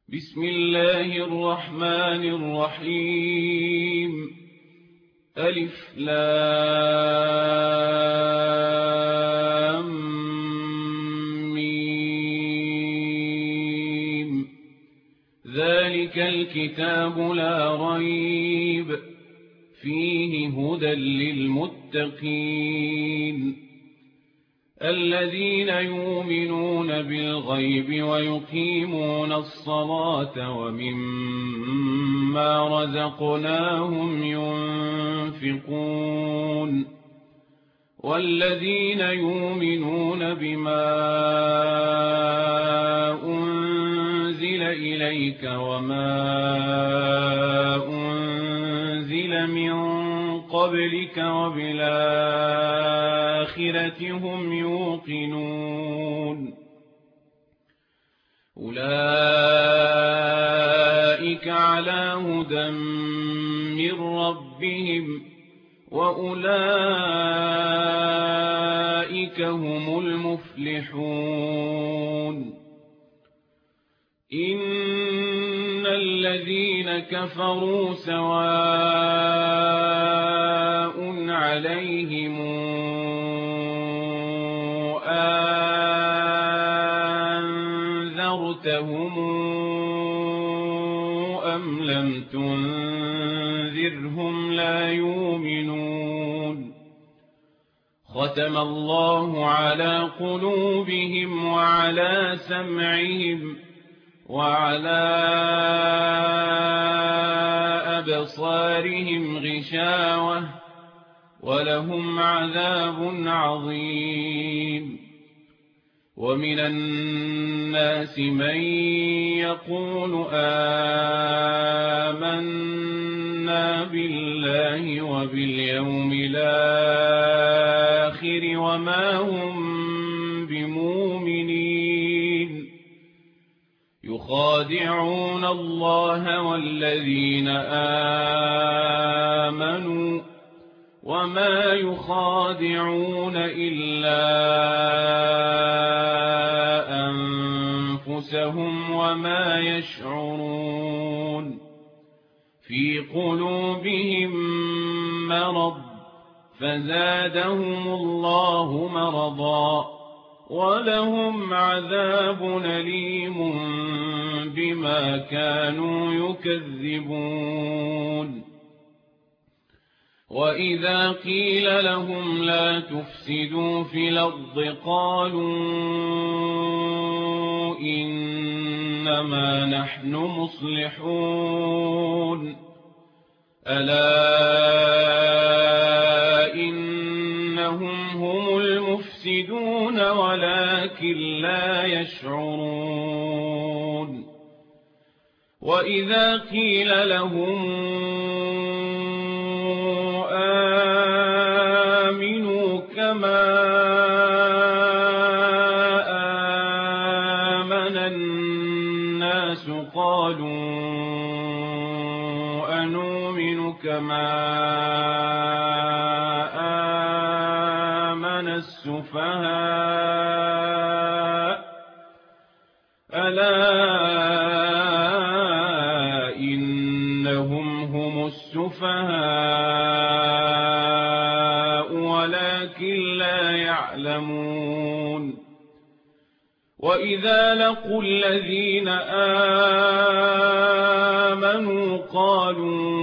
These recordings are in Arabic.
بسم الله الرحمن الرحيم. ألف لام ميم. ذلك الكتاب لا ريب فيه هدى للمتقين الذين يؤمنون بالغيب ويقيمون الصلاة ومما رزقناهم ينفقون والذين يؤمنون بما أنزل إليك وما أنزل من قبلك وبالآخرة هم يوقنون أولئك على هدى من ربهم وأولئك هم المفلحون. إن الذين كفروا سواء عليهم أنذرتهم أم لم تنذرهم لا يؤمنون. ختم الله على قلوبهم وعلى سمعهم وعلى أبصارهم غشاوة ولهم عذاب عظيم. ومن الناس من يقول آمنا بالله وباليوم الآخر وما هم بمؤمنين يخادعون الله والذين آمنوا وما يخادعون إلا أنفسهم وما يشعرون. في قلوبهم مرض فزادهم الله مرضا ولهم عذاب أليم بما كانوا يكذبون. وإذا قيل لهم لا تفسدوا في الأرض قالوا إنما نحن مصلحون. ألا إنهم هم المفسدون ولكن لا يشعرون. وإذا قيل لهم آمنوا كما آمن الناس قالوا أنؤمن كما آمن السفهاء. ألا إنهم هم السفهاء ولكن لا يعلمون. وإذا لقوا الذين آمنوا قالوا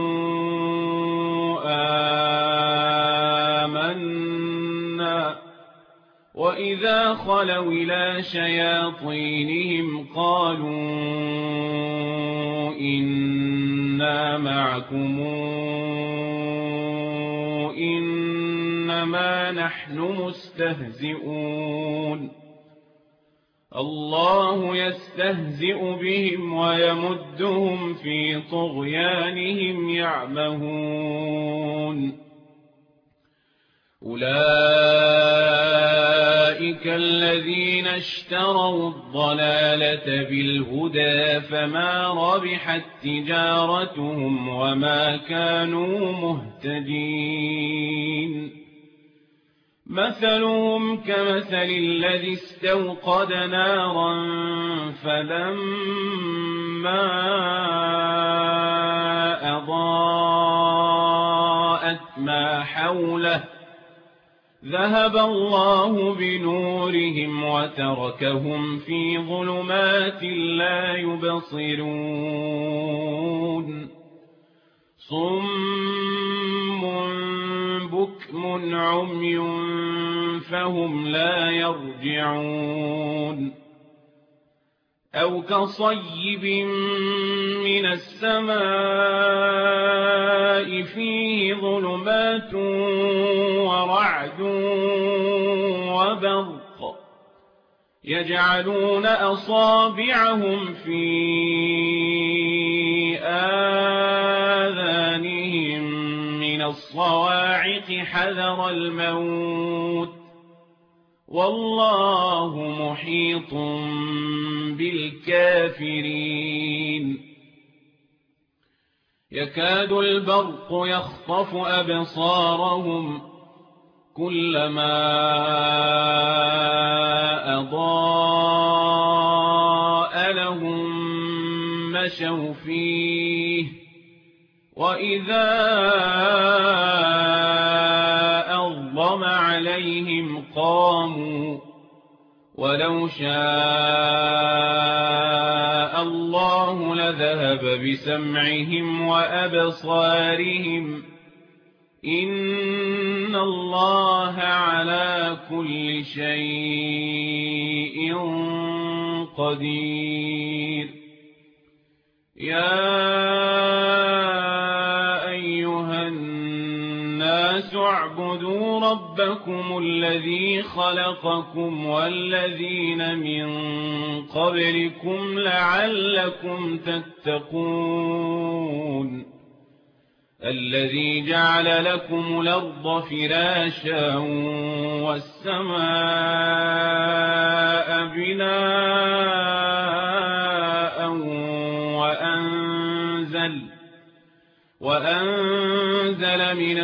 آمنا وإذا خلوا إلى شياطينهم قالوا إنا معكم إنما نحن مستهزئون. الله يستهزئ بهم ويمدهم في طغيانهم يعمهون. أولئك الذين اشتروا الضلالة بالهدى فما ربحت تجارتهم وما كانوا مهتدين. مثلهم كمثل الذي استوقد نارا فلما أضاءت ما حوله ذهب الله بنورهم وتركهم في ظلمات لا يبصرون صم بكم عمي فهم لا يرجعون أو كصيب من السماء فيه ظلمات ورعد وبرق يجعلون أصابعهم في آذانهم من الصواعق حذر الموت والله محيط بالكافرين يكاد البرق يخطف أبصارهم كلما أضاء لهم مشوا فيه وإذا أظلم عليهم قاموا ولو شاء الله لذهب بسمعهم وأبصارهم إن الله على كل شيء قدير يا أيها الناس اعبدوا ربكم الذي خلقكم والذين من قبلكم لعلكم تتقون الذي جعل لكم الأرض فراشا والسماء بناء وأنزل من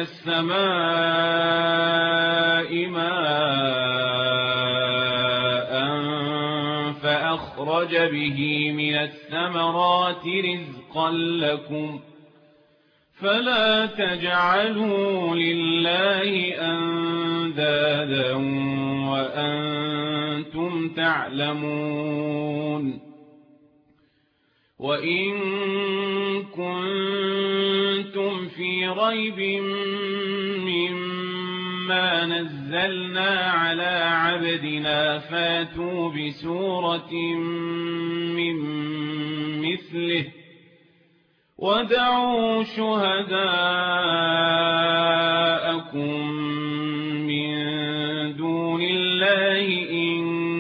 السماء ماء فأخرج به من الثمرات رزقا لكم فلا تجعلوا لله أندادا وأنتم تعلمون وإن كنتم في ريب مما نزلنا على عبدنا فاتوا بسورة من مثله ودعوا شهداءكم من دون الله إن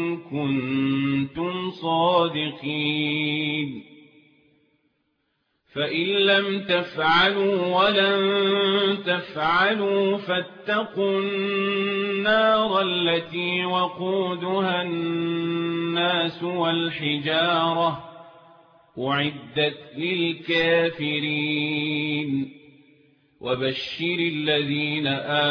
كنتم صادقين فإن لم تفعلوا ولن تفعلوا فاتقوا النار التي وقودها الناس والحجارة أعدت للكافرين وبشر الذين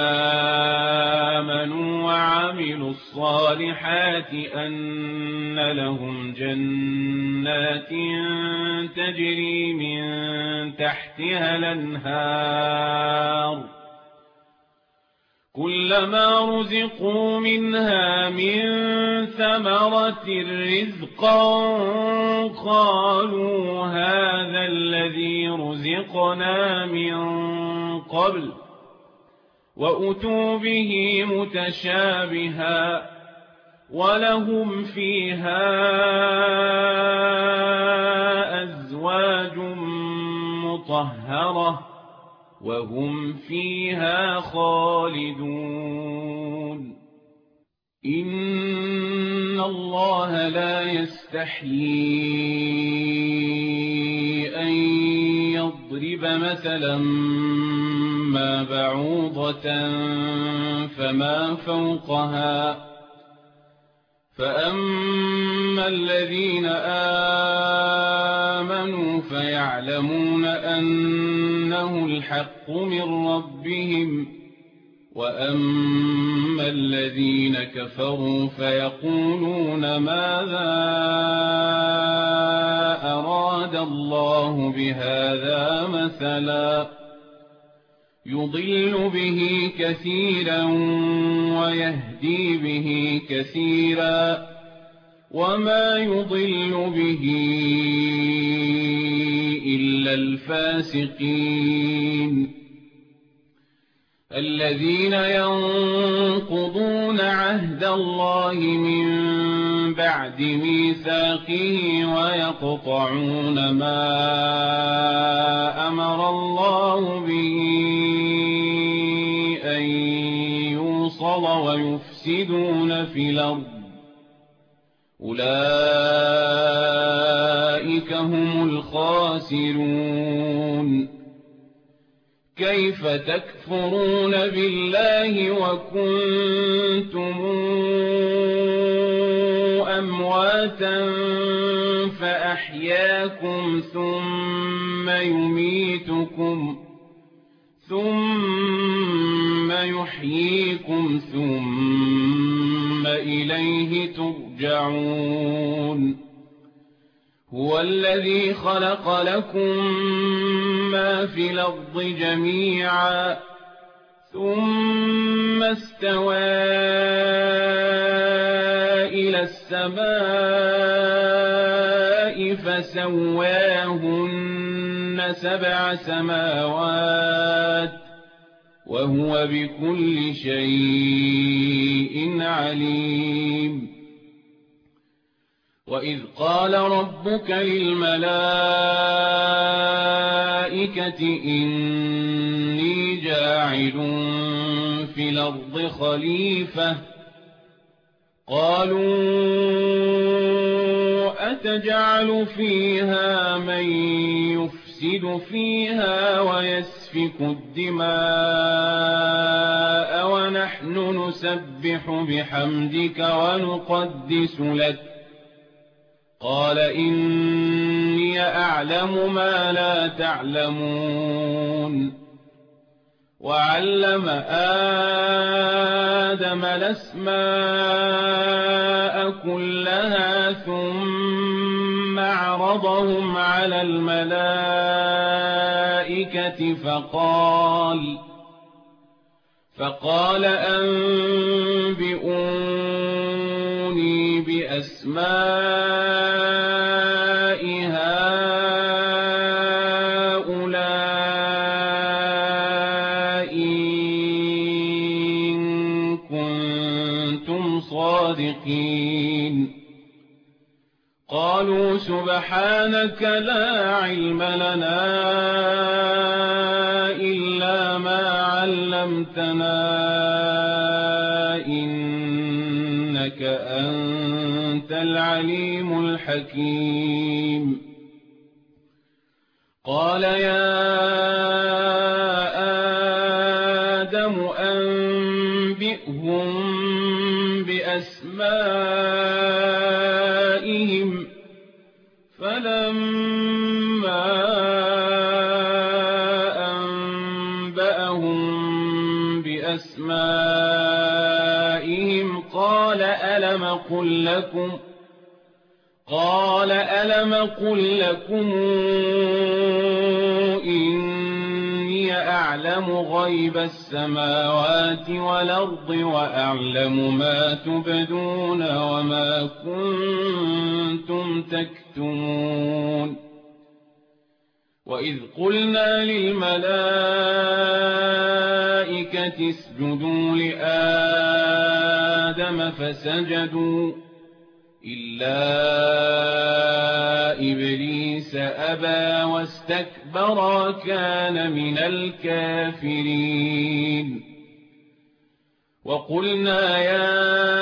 آمنوا وعملوا الصالحات أن لهم جنات تجري من تحتها الأنهار كلما رزقوا منها من ثمرة رزقا قالوا هذا الذي رزقنا من قبل وأتوا به متشابها ولهم فيها أزواج مطهرة وهم فيها خالدون إن الله لا يستحيي أن يضرب مثلا ما بعوضة فما فوقها فأما الذين آمنوا فيعلمون أنه الحق من ربهم وأما الذين كفروا فيقولون ماذا أراد الله بهذا مثلا يضل به كثيرا ويهدي به كثيرا وما يضل به إلا الفاسقين الذين ينقضون عهد الله من بعد ميثاقه ويقطعون ما أمر الله به أن يوصل ويفسدون في الأرض أولئك هم الخاسرون كيف تكفرون بالله وكنتم أمواتا فأحياكم ثم يميتكم ثم يحييكم ثم إليه ترجعون هو الذي خلق لكم ما في الأرض جميعا ثم استوى إلى السماء فسواهن 7 سماوات وهو بكل شيء عليم وإذ قال ربك للملائكة إني جاعل في الأرض خليفة قالوا أتجعل فيها من يفسد فيها ويسفك الدماء ونحن نسبح بحمدك ونقدس لك قال إني أعلم ما لا تعلمون وعلم آدم الأسماء كلها ثم عرضهم على الملائكة فقال أنبئوني بأسماء هؤلاء إن كنتم صادقين قالوا سبحانك لا علم لنا إلا ما علمتنا إنك أنت العليم الحكيم قال يا آدم أنبئهم بأسمائهم فلما أنبأهم بأسمائهم قال ألم قل لكم إني أعلم غيب السماوات والأرض وأعلم ما تبدون وما كنتم تكتمون وإذ قلنا للملائكة اسجدوا لآدم فسجدوا إلا إبليس أبى واستكبر كان من الكافرين وقلنا يا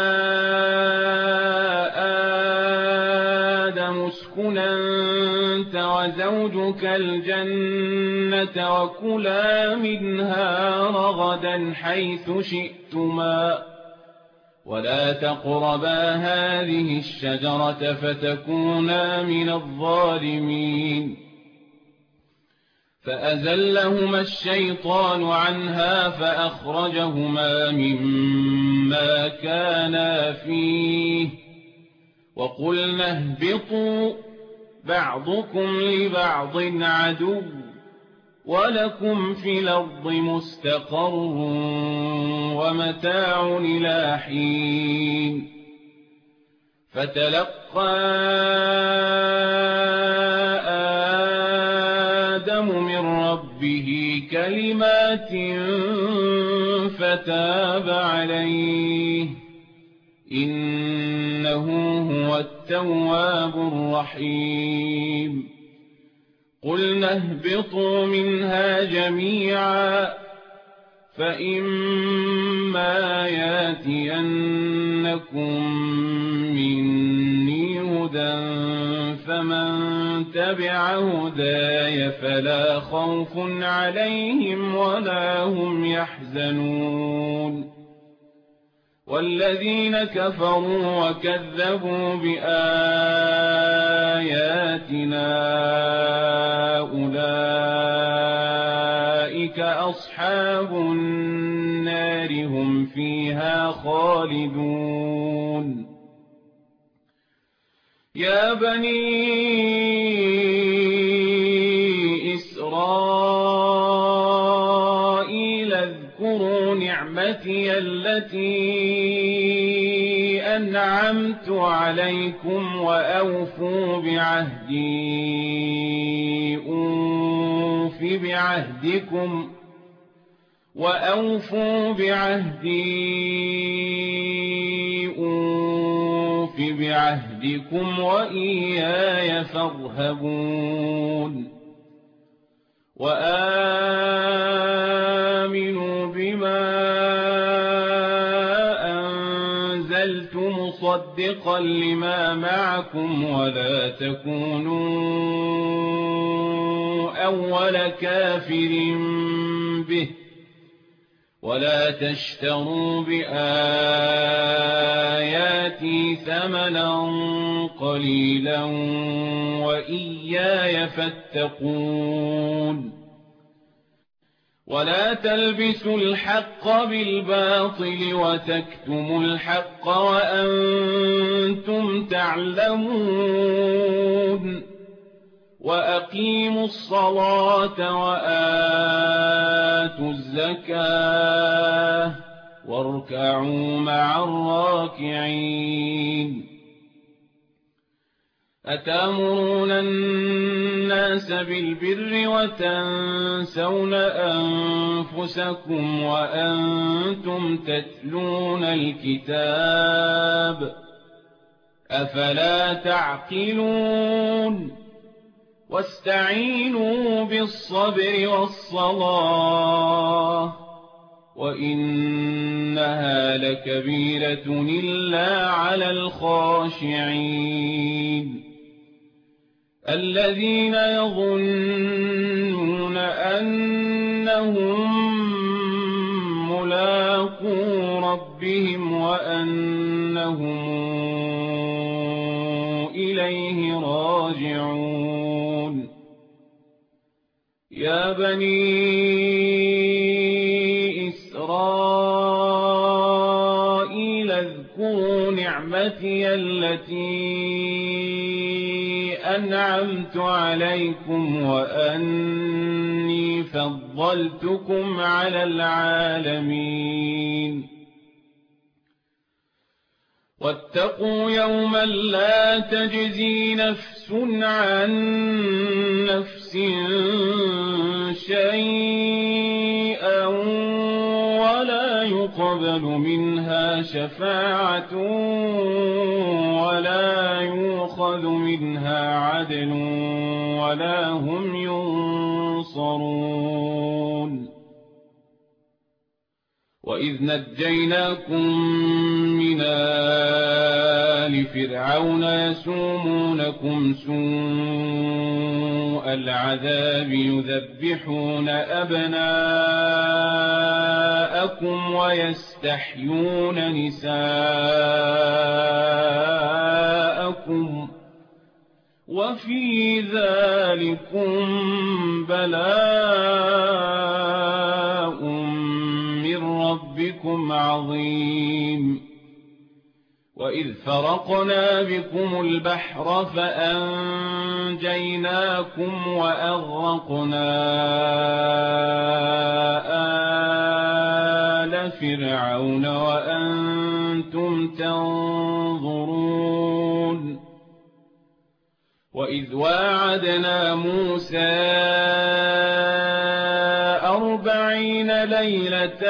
آدم اسكن أنت وزوجك الجنة وكلا منها رغدا حيث شئتما ولا تقربا هذه الشجرة فتكونا من الظالمين فأزلهما الشيطان عنها فأخرجهما مما كانا فيه وقلنا اهبطوا بعضكم لبعض عدو ولكم في الأرض مستقر ومتاع إلى حين فتلقى آدم من ربه كلمات فتاب عليه إنه هو التواب الرحيم قلنا اهبطوا منها جميعا فإما ياتينكم مني هدى فمن تبع هداي فلا خوف عليهم ولا هم يحزنون والذين كفروا وكذبوا بآياتنا أولئك أصحاب النار هم فيها خالدون يا بني إسرائيل اذكروا نعمتي التي أنعمت عليكم وأوفوا بعهدكم وإياي فارهبون وآمنوا بما أنزلت مصدقا لما معكم ولا تكونوا أول كافر به ولا تشتروا بآياتي ثمنا قليلا وإياي فاتقون ولا تلبسوا الحق بالباطل وتكتموا الحق وأنتم تعلمون وأقيموا الصلاة وآتوا الزكاة واركعوا مع الراكعين أتأمرون الناس بالبر وتنسون أنفسكم وأنتم تتلون الكتاب أفلا تعقلون واستعينوا بالصبر والصلاة وإنها لكبيرة إلا على الخاشعين الذين يظنون أنهم ملاقو ربهم وأنهم إليه راجعون يا بني إسرائيل اذكروا نعمتي التي أنعمت عليكم وأني فضلتكم على العالمين واتقوا يوما لا تجزي نفس عن نفس شيئا ولا يقبل منها شفاعة ولا يؤخذ منها عدل ولا هم ينصرون وإذ نجيناكم من آل فرعون يسومونكم سوء العذاب يذبحون أبناءكم ويستحيون نساءكم وفي ذلكم بلاء من ربكم عظيم. وإذ فرقنا بكم البحر فأنجيناكم وأغرقنا آل فرعون وأنتم تنظرون. وإذ واعدنا موسى 40 ليلة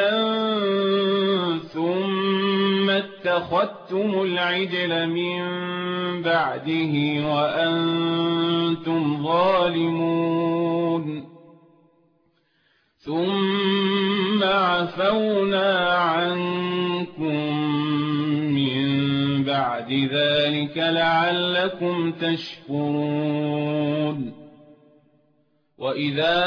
ثم اتخذتم العجل من بعده وأنتم ظالمون ثم عفونا عنكم من بعد ذلك لعلكم تشكرون. وإذا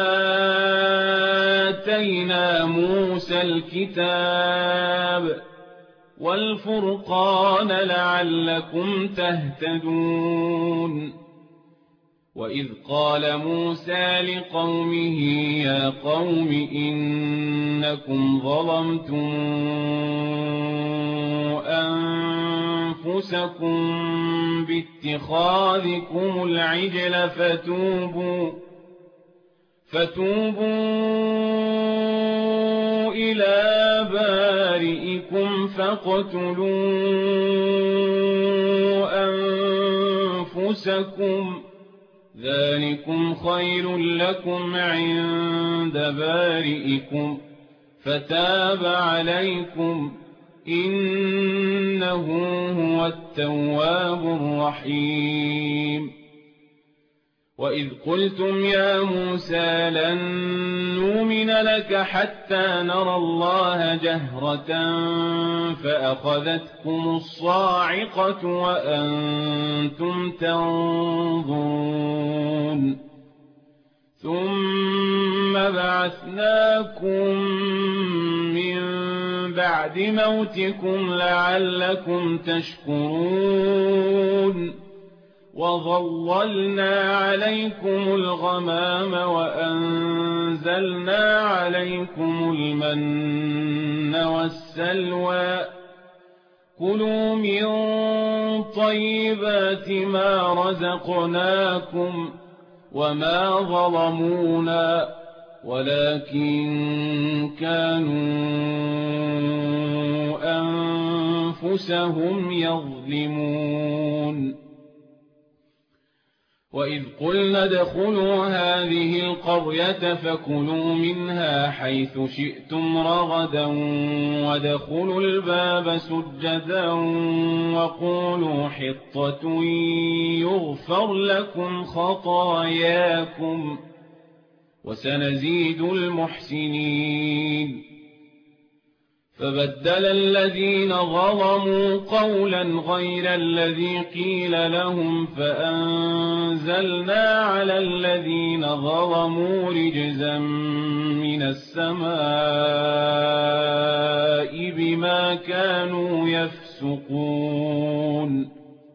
آتينا موسى الكتاب والفرقان لعلكم تهتدون. وإذ قال موسى لقومه يا قوم إنكم ظلمتم أنفسكم باتخاذكم العجل فتوبوا إلى بارئكم فاقتلوا أنفسكم ذلكم خير لكم عند بارئكم فتاب عليكم إنه هو التواب الرحيم. وإذ قلتم يا موسى لن نؤمن لك حتى نرى الله جهرة فأخذتكم الصاعقة وأنتم تنظرون ثم بعثناكم من بعد موتكم لعلكم تشكرون. وظللنا عليكم الغمام وأنزلنا عليكم المن والسلوى كلوا من طيبات ما رزقناكم وما ظلمونا ولكن كانوا أنفسهم يظلمون. وإذ قلنا ادخلوا هذه القرية فكلوا منها حيث شئتم رغدا وادخلوا الباب سجدا وقولوا حطة يغفر لكم خطاياكم وسنزيد المحسنين. فبدل الذين ظلموا قولا غير الذي قيل لهم فأنزلنا على الذين ظلموا رجزا من السماء بما كانوا يفسقون.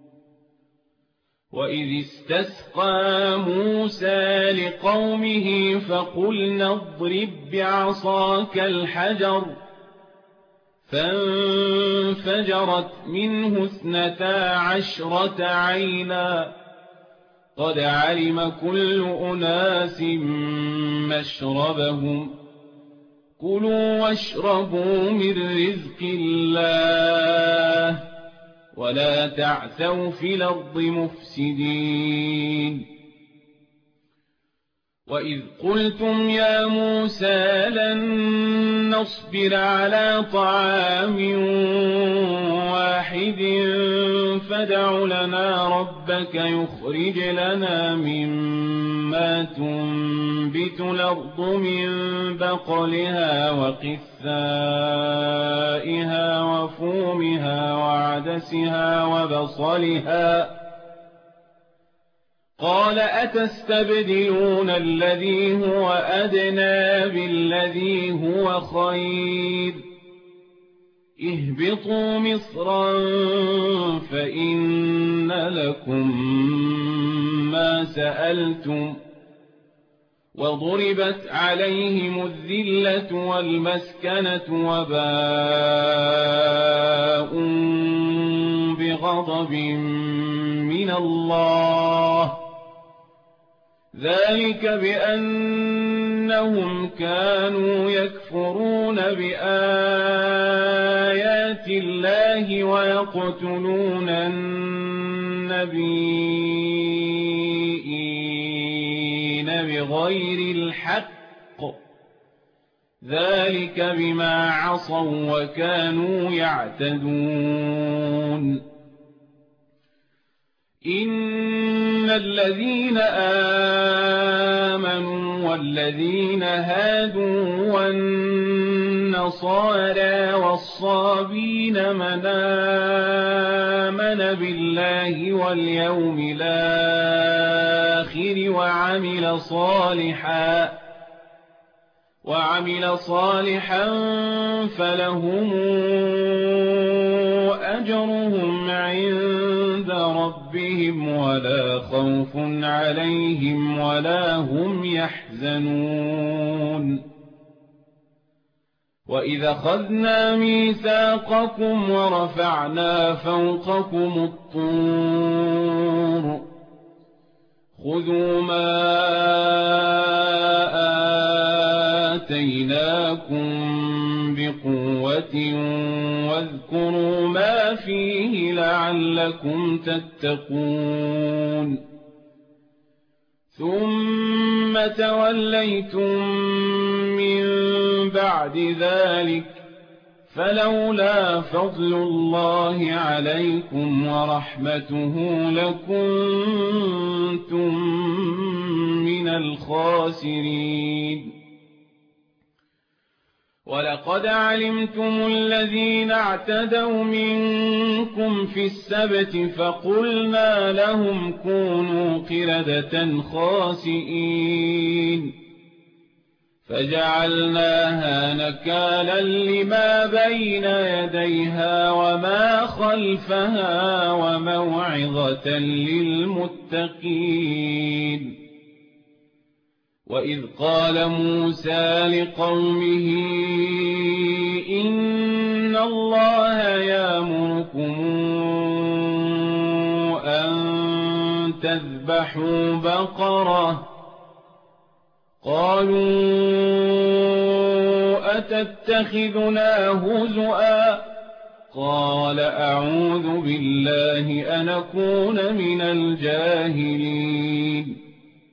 وإذ استسقى موسى لقومه فقلنا اضرب بعصاك الحجر فانفجرت منه 12 عينا قد علم كل أناس مشربهم كلوا واشربوا من رزق الله ولا تعثوا في الأرض مفسدين. وإذ قلتم يا موسى لن نصبر على طعام واحد فادع لنا ربك يخرج لنا مما تنبت الأرض من بقلها وقثائها وفومها وعدسها وبصلها قال أتستبدلون الذي هو أدنى بالذي هو خير اهبطوا مصرا فإن لكم ما سألتم وضربت عليهم الذلة والمسكنة وباءوا بغضب من الله ذلك بأنهم كانوا يكفرون بآيات الله ويقتلون النبيين بغير الحق ذلك بما عصوا وكانوا يعتدون إن الذين آمنوا والذين هادوا والنصارى والصابين من آمن بالله واليوم الآخر وعمل صالحا فلهم أجرهم عند ربهم ولا خوف عليهم ولا هم يحزنون وإذا أخذنا ميثاقكم ورفعنا فوقكم الطور خذوا ما آتيناكم بقوة واذكروا ما فيه لعلكم تتقون ثم توليتم من بعد ذلك فلولا فضل الله عليكم ورحمته لكنتم من الخاسرين ولقد علمتم الذين اعتدوا منكم في السبت فقلنا لهم كونوا قردة خاسئين فجعلناها نكالا لما بين يديها وما خلفها وموعظة للمتقين وإذ قال موسى لقومه إن الله يأمركم أن تذبحوا بقرة قالوا أتتخذنا هزؤا قال أعوذ بالله أن أكون من الجاهلين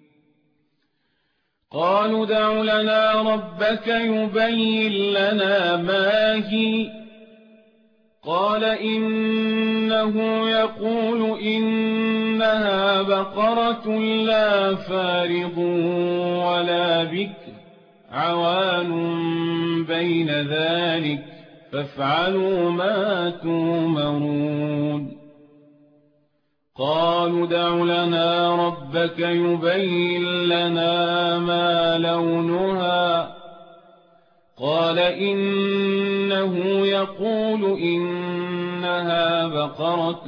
قالوا ادع لنا ربك يبين لنا ما هي قال إنه يقول إنها بقرة لا فارض ولا بكر عوان بين ذلك فافعلوا ما تؤمرون قالوا ادع لنا ربك يبين لنا ما لونها قال إنه يقول إنها بقرة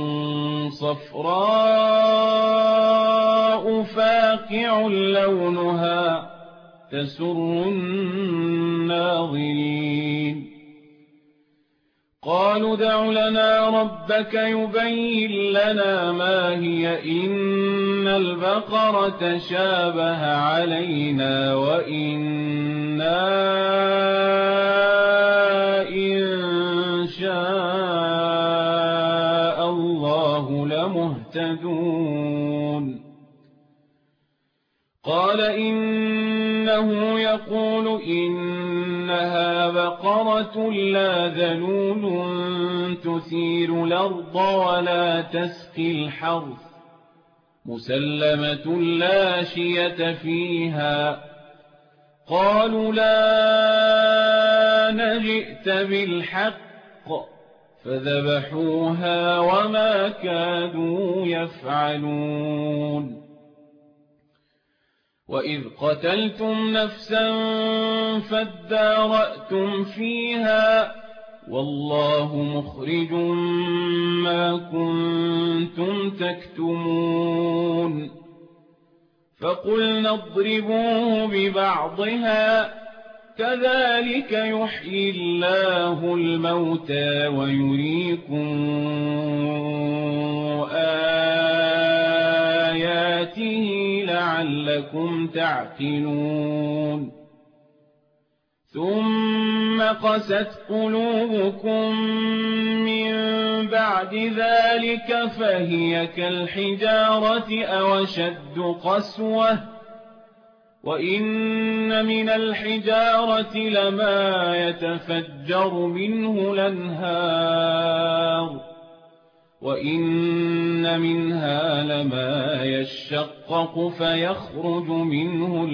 صفراء فاقع لونها تسر الناظرين قالوا ادع لنا ربك يبين لنا ما هي إن البقرة شابه علينا وإنا إن شاء الله لمهتدون قال إنه يقول إنها بقرة لا ذلول تثير الأرض ولا تسقي الحرث مسلمة لا شية فيها قالوا لا نجئت بالحق فذبحوها وما كادوا يفعلون وإذ قتلتم نفسا فادارأتم فيها والله مخرج ما كنتم تكتمون فقلنا اضربوه ببعضها كذلك يحيي الله الموتى ويريكم آياته لعلكم تعقلون ثم قست قلوبكم من بعد ذلك فهي كالحجارة أو أشد قسوة وإن من الحجارة لما يتفجر منه الأنهار وإن منها لما يشقق فيخرج منه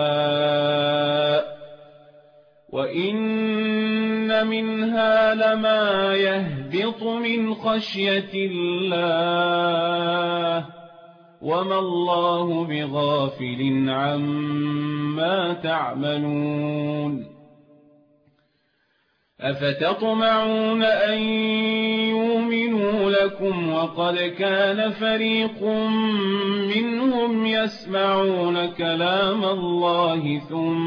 الماء وإن منها لما يهبط من خشية الله وما الله بغافل عما تعملون أفتطمعون أن يؤمنوا لكم وقد كان فريق منهم يسمعون كلام الله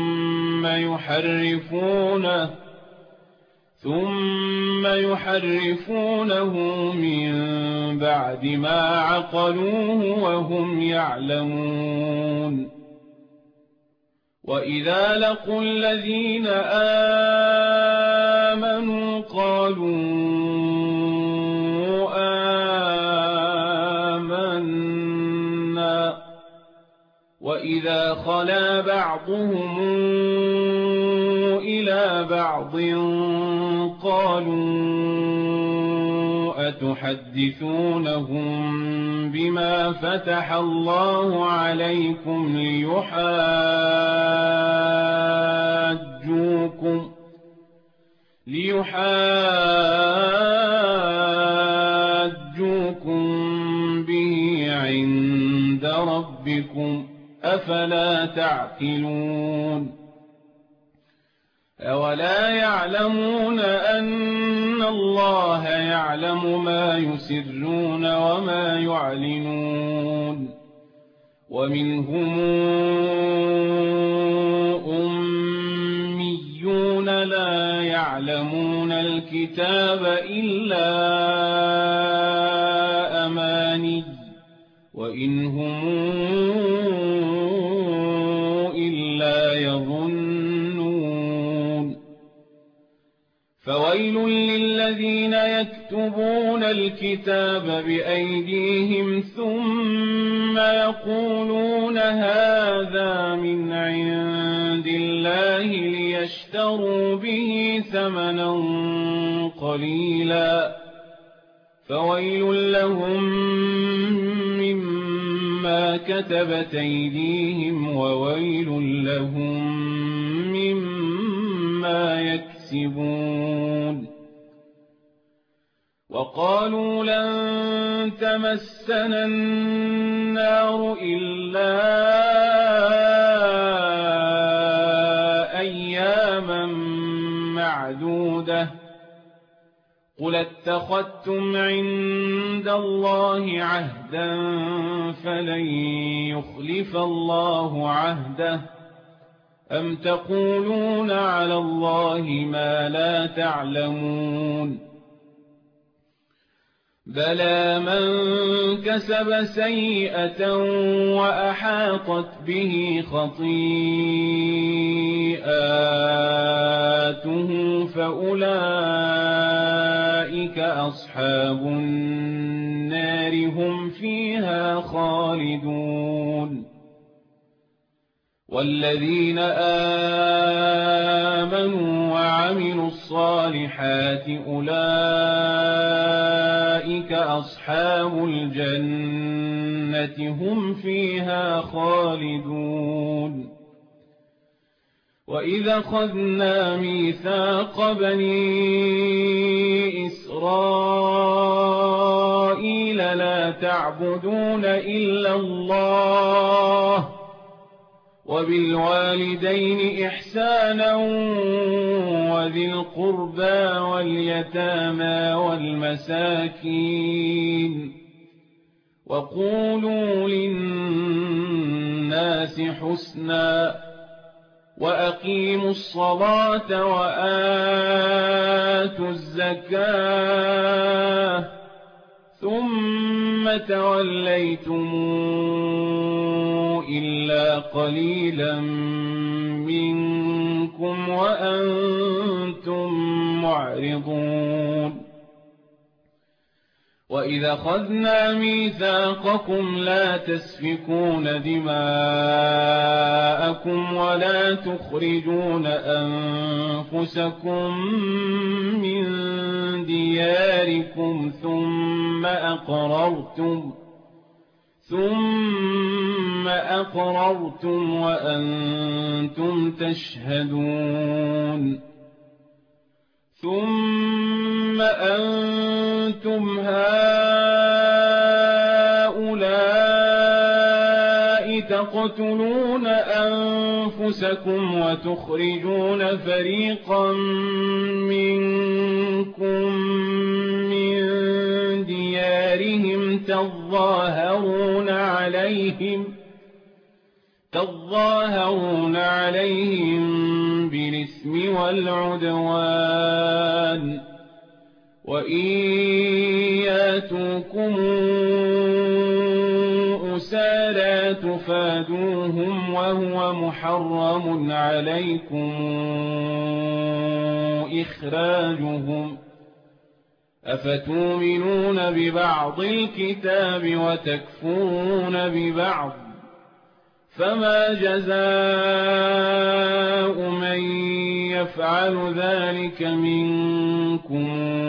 ثم يحرفونه من بعد ما عقلوه وهم يعلمون وإذا لقوا الذين آمنوا قالوا آمنا وإذا خلا بعضهم إلى بعض قالوا أتحدثونهم بما فتح الله عليكم ليحاجوكم به عند ربكم أفلا تعقلون أولا يعلمون أن الله يعلم ما يسرون وما يعلنون ومنهم أميون لا يعلمون الكتاب إلا أماني وإن هم إلا يظنون فويل للذين يكتبون الكتاب بأيديهم ثم يقولون هذا من عند الله ليشتروا به ثمنا قليلا فويل لهم مما كتبت أيديهم وويل لهم مما يكسبون وقالوا لن تمسنا النار إلا أياما معدودة قل اتخذتم عند الله عهدا فلن يخلف الله عهده أم تقولون على الله ما لا تعلمون بلى من كسب سيئة وأحاطت به خطيئاته فأولئك أصحاب النار هم فيها خالدون والذين آمنوا وعملوا الصالحات أولئك أصحاب الجنة هم فيها خالدون وإذا أخذنا ميثاق بني إسرائيل لا تعبدون إلا الله وبالوالدين إحسانا وذي القربى واليتامى والمساكين وقولوا للناس حسنا وأقيموا الصلاة وآتوا الزكاة ثم توليتم إلا قليلا منكم وأنتم معرضون وإذا أخذنا ميثاقكم لا تسفكون دماءكم ولا تخرجون أنفسكم من دياركم ثم أقررتم وأنتم تشهدون ثم أنتم هؤلاء تقتلون أنفسكم وتخرجون فريقا منكم من ديارهم تظاهرون عليهم بالإثم والعدوان وإن ياتوكم أسارى تفادوهم وهو محرم عليكم إخراجهم أفتؤمنون ببعض الكتاب وتكفرون ببعض فما جزاء من يفعل ذلك منكم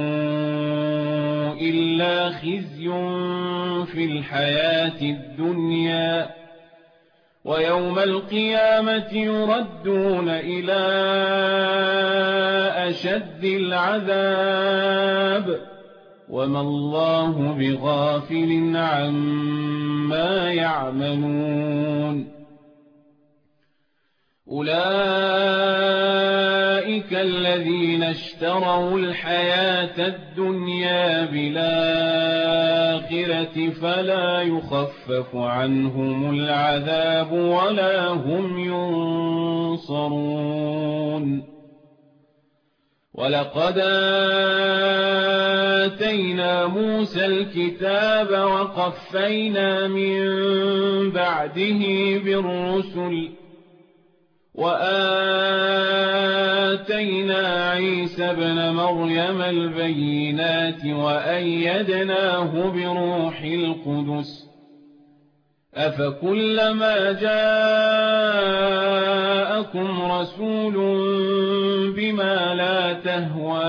إلا خزي في الحياة الدنيا ويوم القيامة يردون إلى أشد العذاب وما الله بغافل عما يعملون أولئك الذين اشتروا الحياة الدنيا بالآخرة فلا يخفف عنهم العذاب ولا هم ينصرون ولقد آتينا موسى الكتاب وقفينا من بعده بالرسل وآتينا عيسى ابن مريم البينات وأيدناه بروح القدس أفكلما جاءكم رسول بما لا تهوى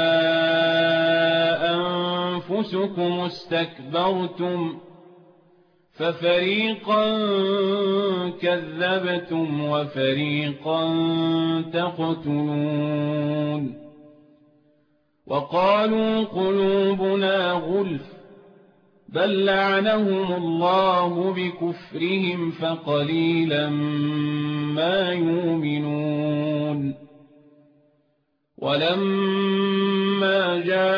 أنفسكم استكبرتم ففريقا كذبتم وفريقا تقتلون وقالوا قلوبنا غلف بل لعنهم الله بكفرهم فقليلا ما يؤمنون ولما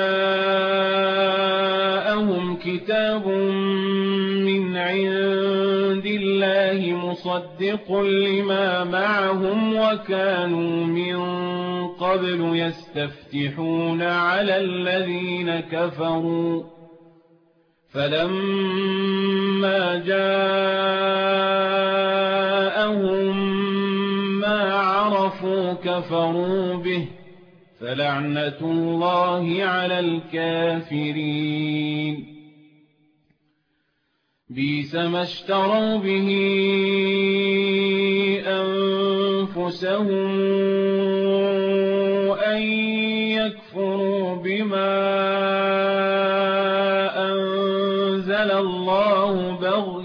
جاءهم كتاب من عند الله مصدق لما معهم وكانوا من قبل يستفتحون على الذين كفروا فلما جاءهم ما عرفوا كفروا به فلعنة الله على الكافرين بئس ما اشتروا به أنفسهم أن يكفروا بما أنزل الله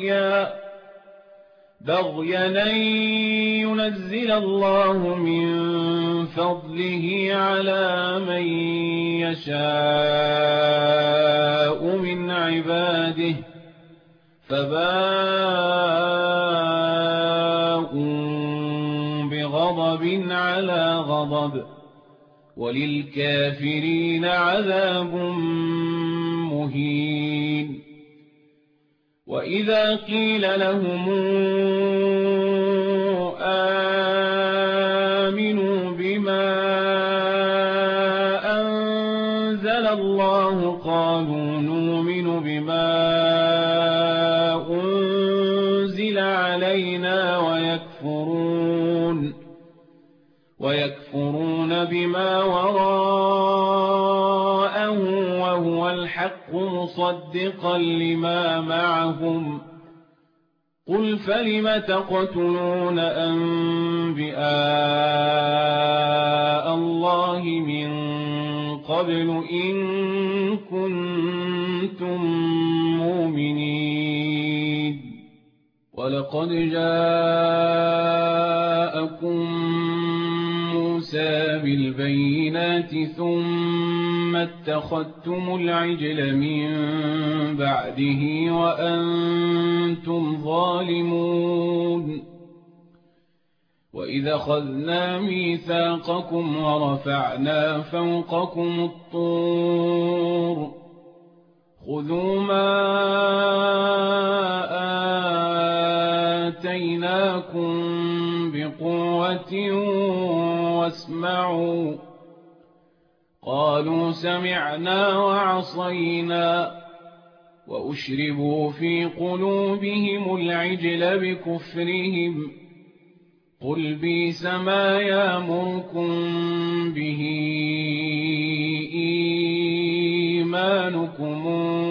بغيا أن ينزل الله من فضله على من يشاء من عباده فباءوا غضب على غضب وللكافرين عذاب مهين. وإذا قيل لهم آمنوا بما أنزل الله قالوا نؤمن بما أنزل علينا ويكفرون بما وراءه وهو الحق مصدقا لما معهم. قل فلم تقتلون أنبياء الله من قبل إن كنتم مؤمنين. ولقد جاءكم موسى بالبينات ثم اتخذتم العجل من بعده وأنتم ظالمون. وإذا أخذنا ميثاقكم ورفعنا فوقكم الطور خذوا ما آتيناكم بقوة واسمعوا. قالوا سمعنا وعصينا وأشربوا في قلوبهم العجل بكفرهم. قل بئس ما يأمركم به إيمانكم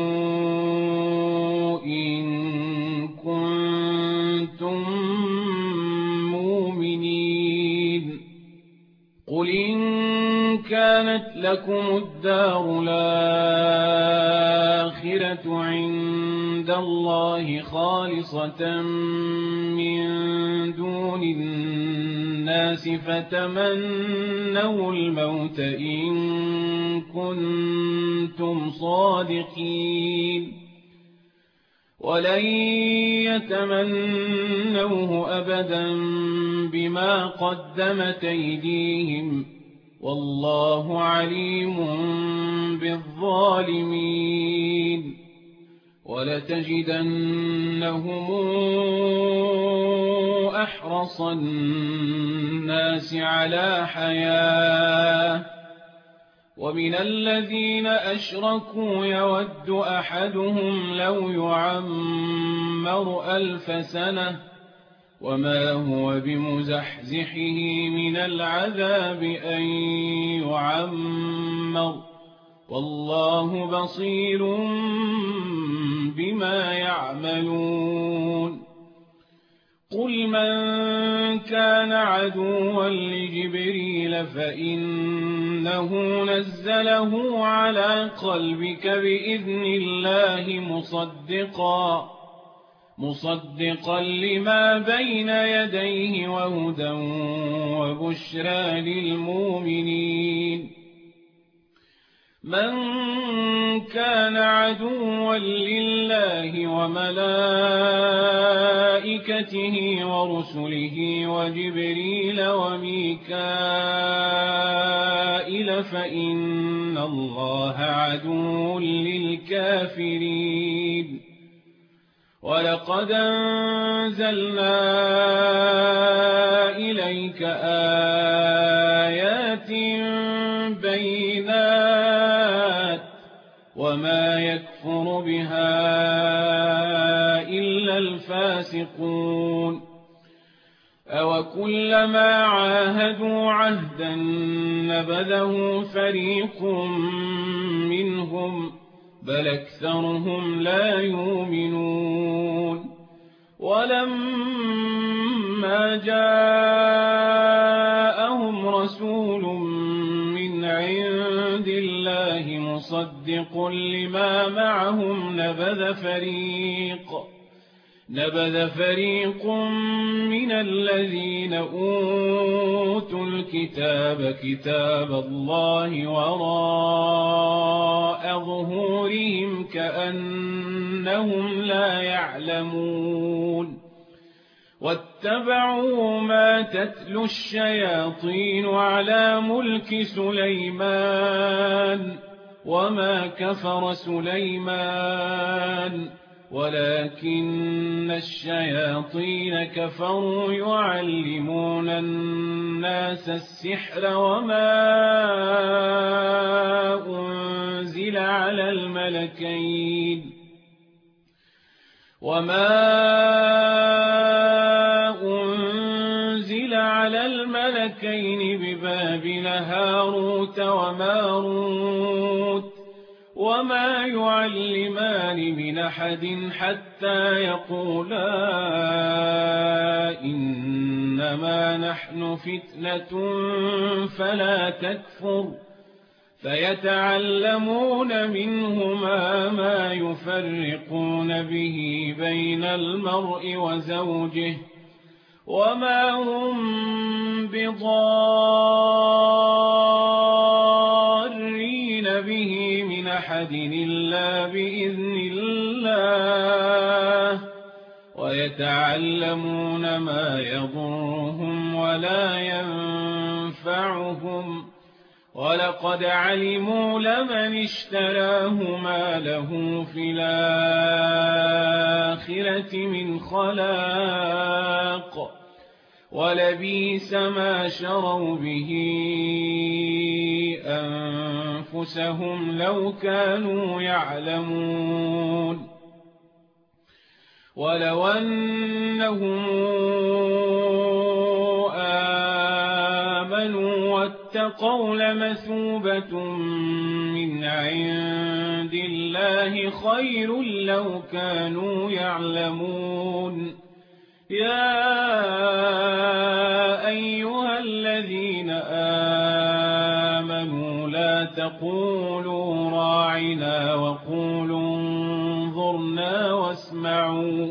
إن كنتم مؤمنين. قل إن كانت لكم الدار الآخرة عند الله خالصة من دون الناس فتمنوا الموت إن كنتم صادقين ولن يتمنوه أبدا بما قدمت أيديهم والله عليم بالظالمين. ولتجدنهم أحرص الناس على حياة ومن الذين أشركوا يود أحدهم لو يعمر 1000 سنة وما هو بمزحزحه من العذاب أن يعمر والله بصير بما يعملون. قل من كان عدوا لجبريل فإنه نزله على قلبك بإذن الله مصدقا لما بين يديه وهدى وبشرى للمؤمنين. من كان عدوا لله وملائكته ورسله وجبريل وميكائيل فإن الله عدو للكافرين. ولقد أنزلنا إليك آيات بينات وما يكفر بها إلا الفاسقون. أوكلما عاهدوا عهدا نبذه فريق منهم بل أكثرهم لا يؤمنون. ولما جاءهم رسول من عند الله مصدق لما معهم نبذ فريق من الذين أوتوا الكتاب كتاب الله وراء ظهورهم كأنهم لا يعلمون. واتبعوا ما تتلو الشياطين على ملك سليمان وما كفر سليمان ولكن الشياطين كفروا يعلمون الناس السحر وما أنزل على الملكين ببابل هاروت وماروت وما يعلمان من أحد حتى يقولا إنما نحن فتنة فلا تكفر فيتعلمون منهما ما يفرقون به بين المرء وزوجه وما هم بضارين به من أحد إلا بإذن الله ويتعلمون ما يضرهم ولا ينفعهم ولقد علموا لمن اشتراه ما له في الآخرة من خلاق ولبئس ما شروا به أنفسهم لو كانوا يعلمون ولو أنهم آمنوا واتقوا لمثوبة من عند الله خير لو كانوا يعلمون يا أيها الذين آمنوا لا تقولوا راعنا وقولوا انظرنا واسمعوا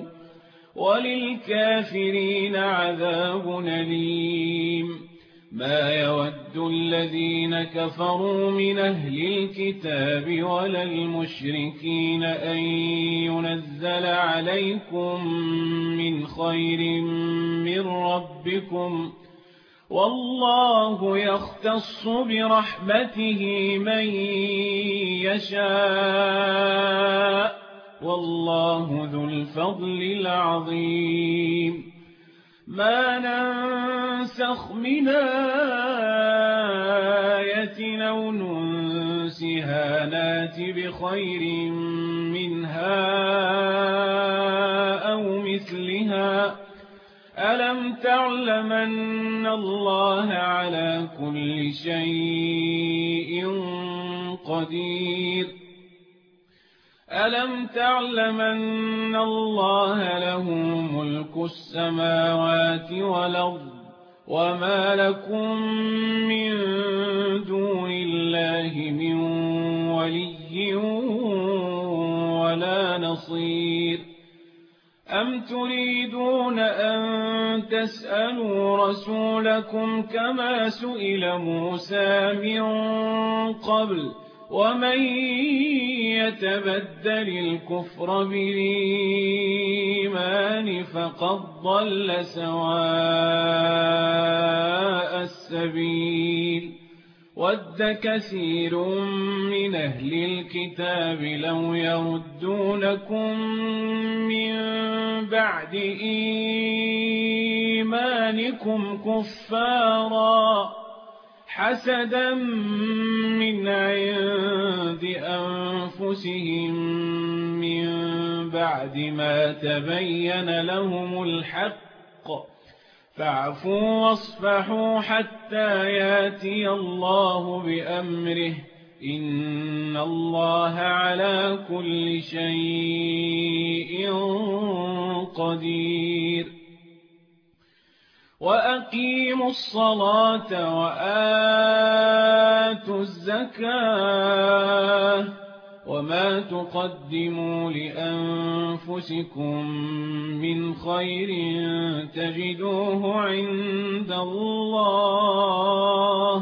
وللكافرين عذاب أليم ما يود الذين كفروا من أهل الكتاب ولا المشركين أن ينزل عليكم من خير من ربكم والله يختص برحمته من يشاء والله ذو الفضل العظيم ما ننسخ من آية أو ننسها نات بخير منها أو مثلها ألم تعلم أن الله على كل شيء قدير ألم تعلم أن الله له ملك السماوات والأرض وما لكم من دون الله من ولي ولا نصير أم تريدون أن تسألوا رسولكم كما سئل موسى من قبل ومن يتبدل الكفر بالإيمان فقد ضل سواء السبيل ود كثير من أهل الكتاب لو يردونكم من بعد إيمانكم كفارا حسدا من عند أنفسهم من بعد ما تبين لهم الحق فاعفوا واصفحوا حتى ياتي الله بأمره إن الله على كل شيء قدير وأقيموا الصلاة وآتوا الزكاة وما تقدموا لأنفسكم من خير تجدوه عند الله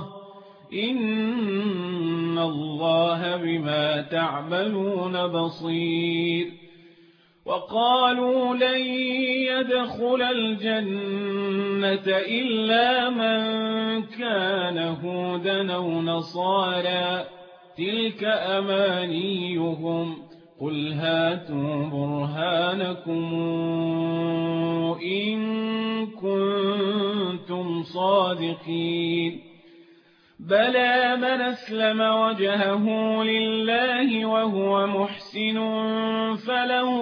إن الله بما تعملون بصير وقالوا لن يدخل الجنة إلا من كان هودا أو نصارى تلك أمانيهم قل هاتوا برهانكم إن كنتم صادقين بلى من أسلم وجهه لله وهو محسن فله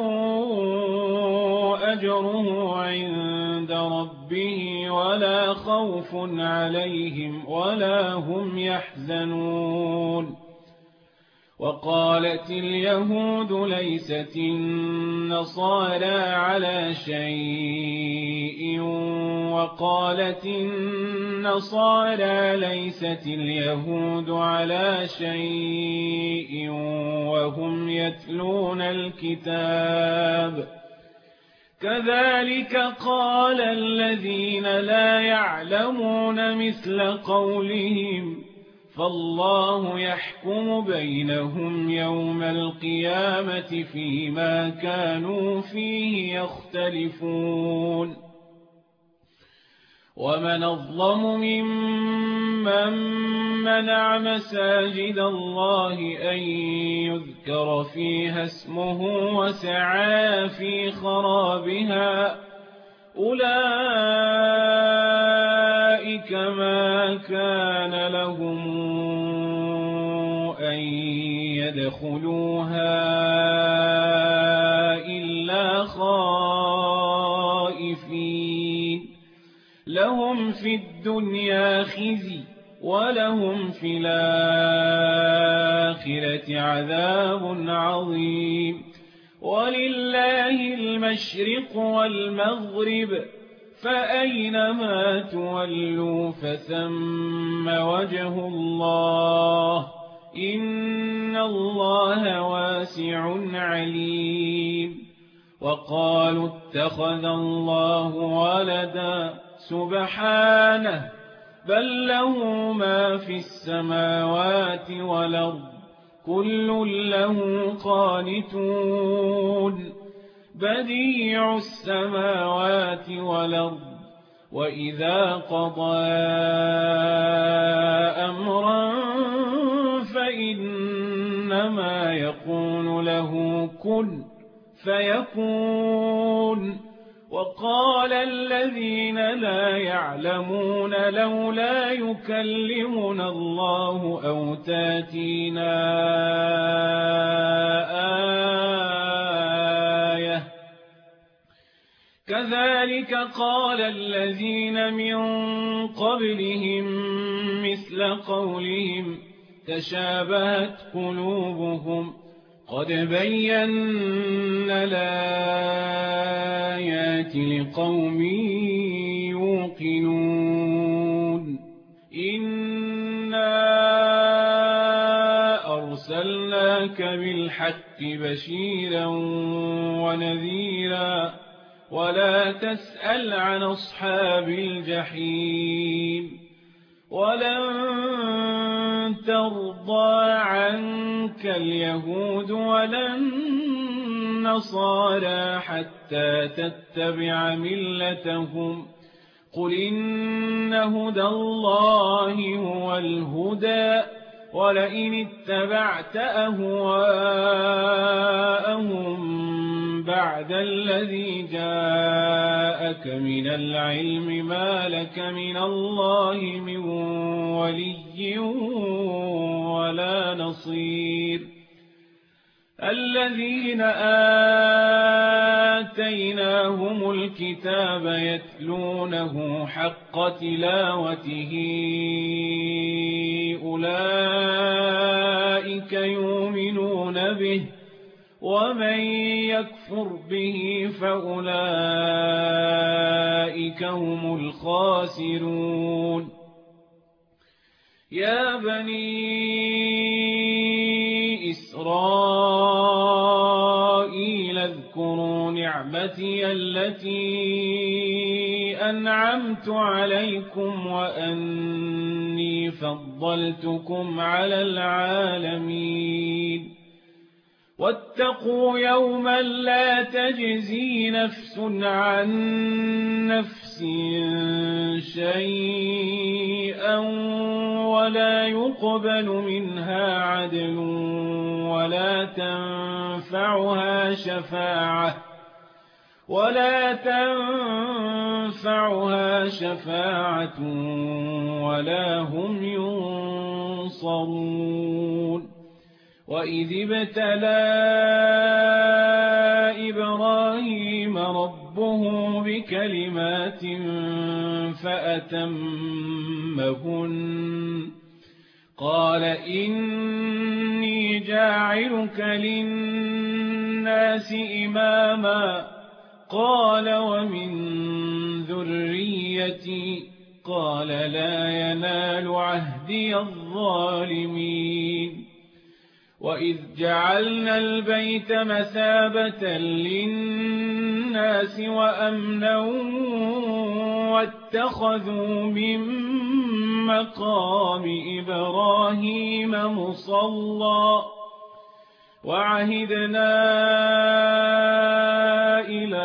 أجره عند ربه ولا خوف عليهم ولا هم يحزنون وقالت اليهود ليست النصارى على شيء وقالت النصارى ليست اليهود على شيء وهم يتلون الكتاب كذلك قال الذين لا يعلمون مثل قولهم فالله يحكم بينهم يوم القيامة فيما كانوا فيه يختلفون ومن أظلم ممن منع مساجد الله أن يذكر فيها اسمه وسعى في خرابها أولئك ما كان لهم أن يدخلوها إلا خائفين لهم في الدنيا خزي ولهم في الآخرة عذاب عظيم ولله المشرق والمغرب فأينما تولوا فثم وجه الله إن الله واسع عليم وقالوا اتخذ الله ولدا سبحانه بل له ما في السماوات والأرض كل له قانتون بديع السماوات والأرض وإذا قضى أمرا فإنما يقول له كن فيكون وقال الذين لا يعلمون لولا يكلمنا الله أو تاتينا آية كذلك قال الذين من قبلهم مثل قولهم تشابهت قلوبهم قد بينا الآيات لقوم يوقنون إنا أرسلناك بالحق بشيرا ونذيرا ولا تسأل عن أصحاب الجحيم ولن ترضى عنك اليهود ولا النصارى حتى تتبع ملتهم قل إن هدى الله هو الهدى ولئن اتبعت أهواءهم بعد الذي جاءك من العلم ما لك من الله من ولي ولا نصير الذين آتيناهم الكتاب يتلونه حق تلاوته أولئك يؤمنون به ومن يكفر به فأولئك هم الخاسرون يا بني إسرائيل اذكروا نعمتي التي أنعمت عليكم وأني فضلتكم على العالمين واتقوا يوما لا تجزي نفس عن نفس شيئا ولا يقبل منها عدل ولا تنفعها شفاعة ولا هم ينصرون وإذ ابتلى إبراهيم ربه بكلمات فأتمهن قال إني جاعلك للناس إماما قال ومن ذريتي قال لا ينال عهدي الظالمين وإذ جعلنا البيت مثابة للناس وأمنا واتخذوا من مقام إبراهيم مصلى وعهدنا إلى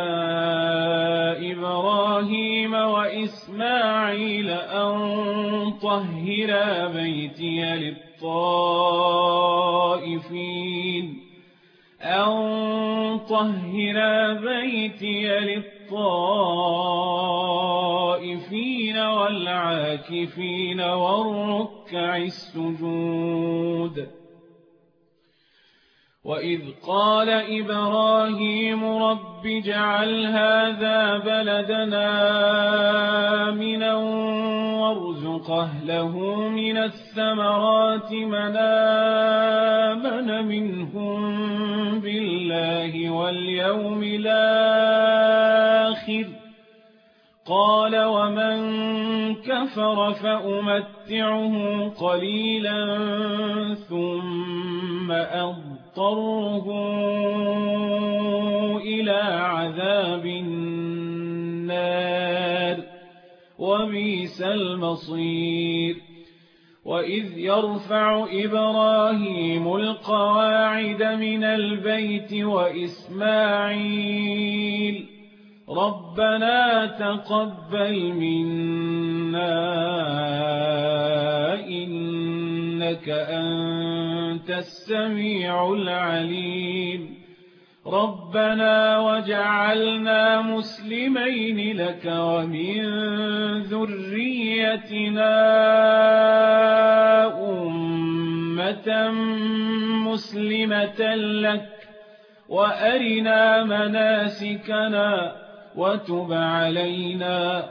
إبراهيم وإسماعيل أن طهرا بيتي للطائفين والعاكفين والركع السجود وإذ قال إبراهيم رب اجعل هذا بلدنا آمنا وارزق أهله من الثمرات من آمن منهم بالله واليوم الآخر قال ومن كفر فأمتعه قليلا ثم أضطره إلى عذاب النار وبئس المصير وإذ يرفع إبراهيم القواعد من البيت وإسماعيل ربنا تقبل منا إنك أنت السميع العليم ربنا وجعلنا مسلمين لك ومن ذريتنا أمة مسلمة لك وأرنا مناسكنا وتب علينا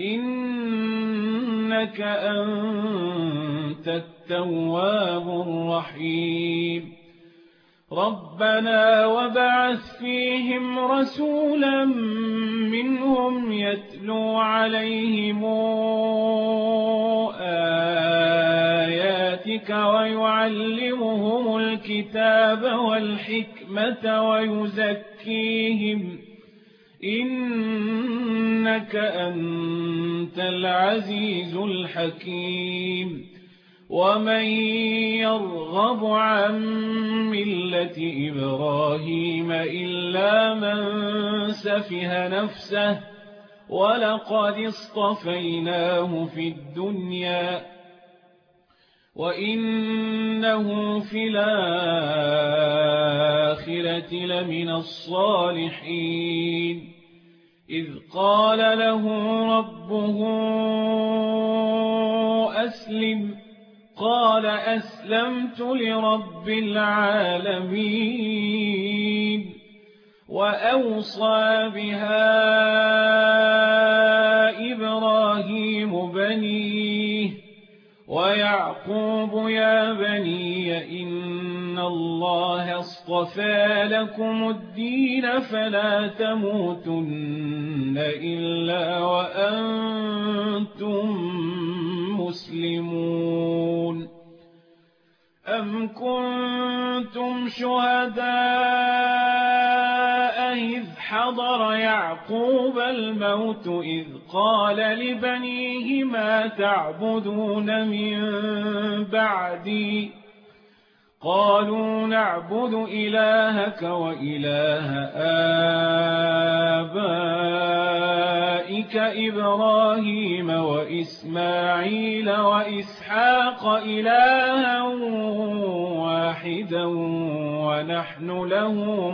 إنك أنت التواب الرحيم ربنا وابعث فيهم رسولا منهم يتلو عليهم آياتك ويعلمهم الكتاب والحكمة ويزكيهم إنك أنت العزيز الحكيم ومن يرغب عن ملة إبراهيم إلا من سفه نفسه ولقد اصطفيناه في الدنيا وإنه في الآخرة لمن الصالحين إذ قال له ربه أسلم قال أسلمت لرب العالمين وأوصى بها إبراهيم بنيه ويعقوب يا بني إن الله اصطفى لكم الدين فلا تموتن إلا وأنتم مسلمون أم كنتم شهداء إذ حضر يعقوب الموت إذ قال لبنيه ما تعبدون من بعدي قالوا نعبد إلهك وإله آبائك إبراهيم وإسماعيل وإسحاق إلها واحدا ونحن له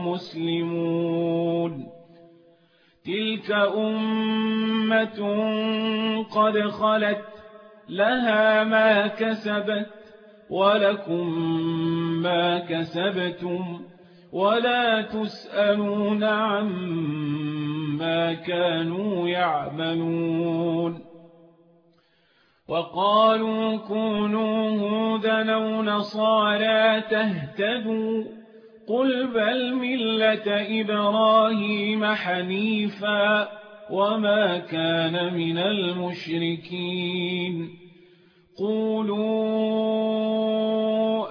مسلمون تلك أمة قد خلت لها ما كسبت ولكم ما كسبتم ولا تسألون عما كانوا يعملون وقالوا كونوا هودا أو نصارى تهتدوا قل بل ملة إبراهيم حنيفا وما كان من المشركين قولوا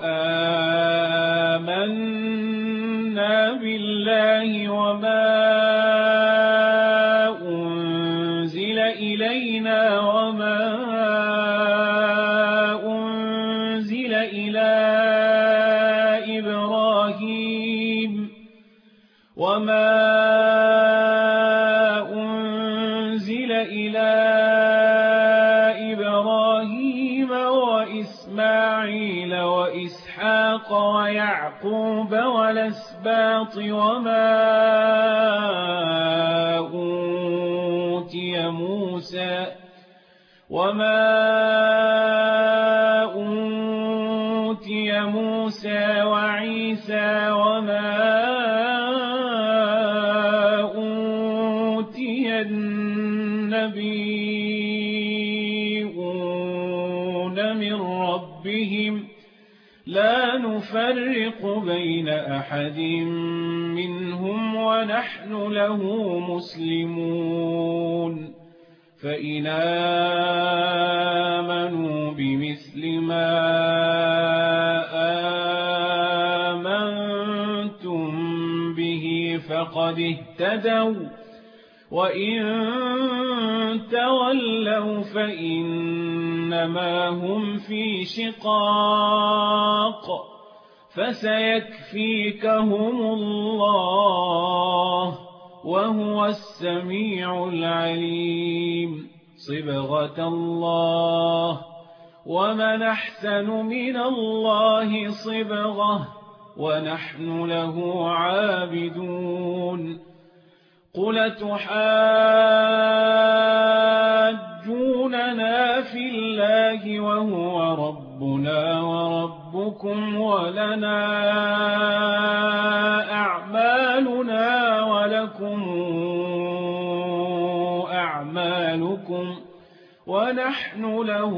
آمنا بالله وما أنزل إلينا وما أنزل إلى إبراهيم وإسماعيل وإسحاق ويعقوب والأسباط وما أوتي موسى وعيسى وما أوتي النبيون من ربهم لا نفرق بين أحد منهم ونحن له مسلمون فإن آمنوا بمثل ما آمنتم به فقد اهتدوا وإن تولوا فإنما هم في شقاق فسيكفيكهم الله وهو السميع العليم صبغة الله ومن أحسن من الله صبغة ونحن له عابدون قل تحاجوننا في الله وهو ربنا وربكم ولنا أعمالنا ولكم أعمالكم ونحن له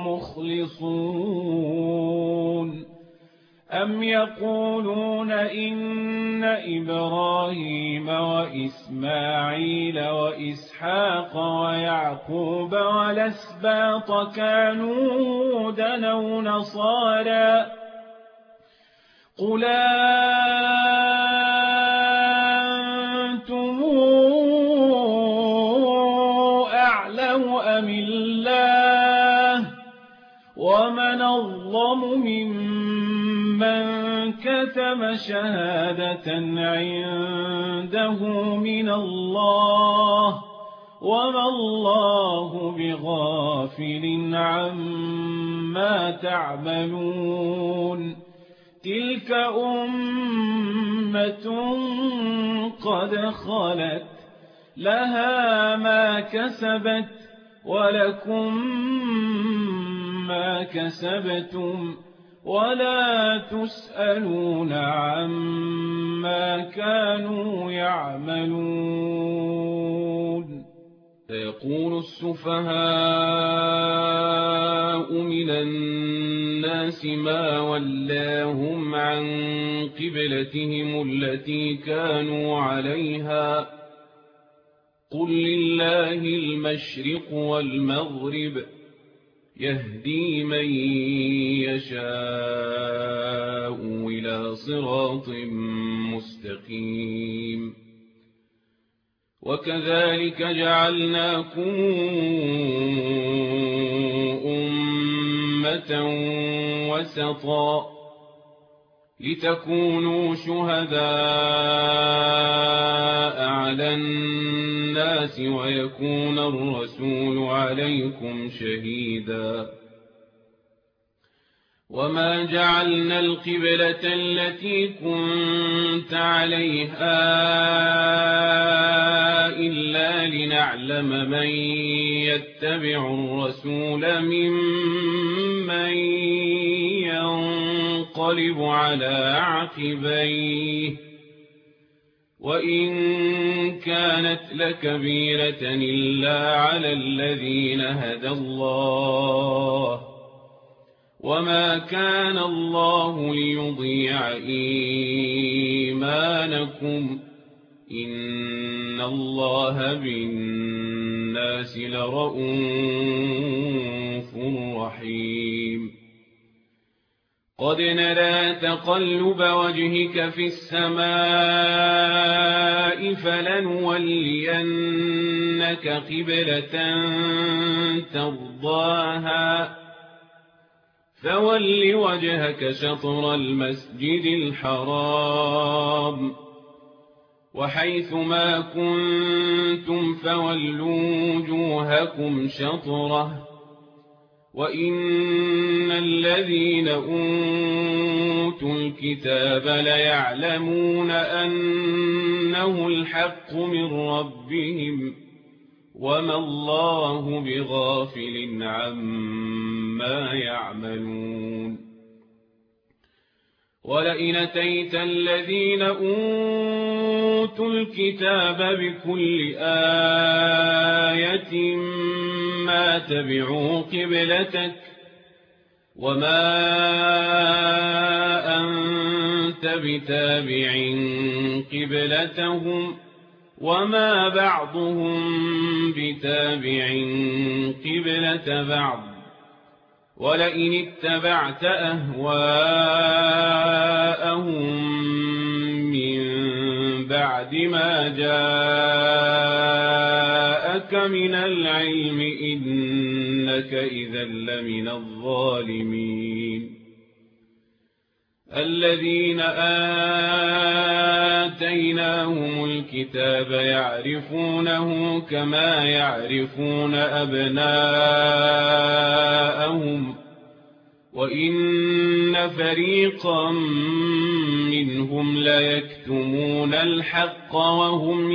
مخلصون أم يقولون إن إبراهيم وإسماعيل وإسحاق ويعقوب والأسباط كانوا هودا أو نصارى قل أنتم أعلم أم الله ومن أظلم ممن كتم شهادة عنده من الله وما الله بغافل عما تعملون تلك أمة قد خلت لها ما كسبت ولكم ما كسبتم ولا تسألون عما كانوا يعملون سيقول السفهاء من الناس ما ولاهم عن قبلتهم التي كانوا عليها قل لله المشرق والمغرب يهدي من يشاء إلى صراط مستقيم وكذلك جعلناكم أمة وسطا لتكونوا شهداء على الناس ويكون الرسول عليكم شهيدا. وما جعلنا القبلة التي كنت عليها إلا لنعلم من يتبع الرسول ممن ينقلب على عقبيه وإن كانت لكبيرة إلا على الذين هدى الله وما كان الله ليضيع إيمانكم إن الله بالناس لرءوف رحيم. قد نرى تقلب وجهك في السماء فلنولينك قبلة ترضاها فول وجهك شطر المسجد الحرام وحيث ما كنتم فولوا وجوهكم شطره وإن الذين أوتوا الكتاب ليعلمون أنه الحق من ربهم وما الله بغافل عما يعملون. ولئن أتيت الذين أوتوا الكتاب بكل آية ما تبعوا قبلتك وما أنت بتابع قبلتهم وما بعضهم بتابع قبلة بعض ولئن اتبعت أهواءهم من بعد ما جاءك من العلم إنك إذا لمن الظالمين. الذين آتيناهم الكتاب يعرفونه كما يعرفون أبناءهم وإن فريقا منهم ليكتمون الحق وهم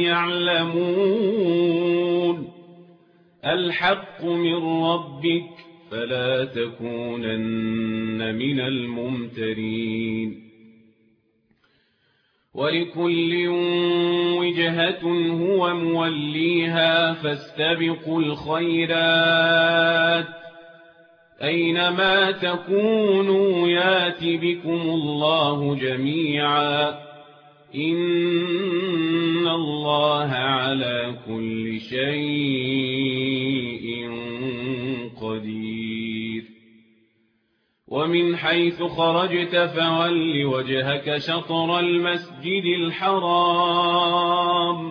يعلمون. الحق من ربك فلا تكونن من الممترين. ولكل وجهة هو موليها فاستبقوا الخيرات أينما تكونوا يات بكم الله جميعا إن الله على كل شيء قدير. ومن حيث خرجت فول وجهك شطر المسجد الحرام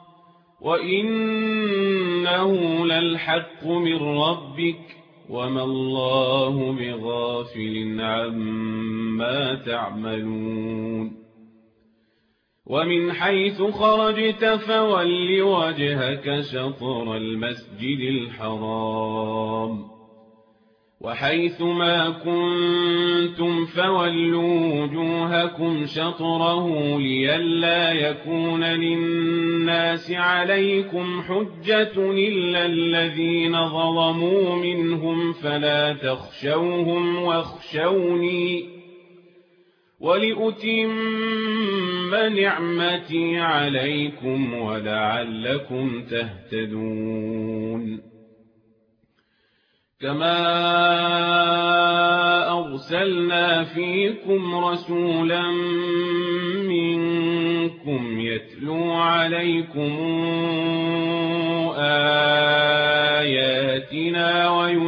وإنه للحق من ربك وما الله بغافل عما تعملون. ومن حيث خرجت فول وجهك شطر المسجد الحرام وحيث ما كنتم فولوا وجوهكم شطره لئلا يكون للناس عليكم حجة إلا الذين ظلموا منهم فلا تخشوهم واخشوني ولأتم نعمتي عليكم ولعلكم تهتدون. كما أرسلنا فيكم رسولا منكم يتلو عليكم آياتنا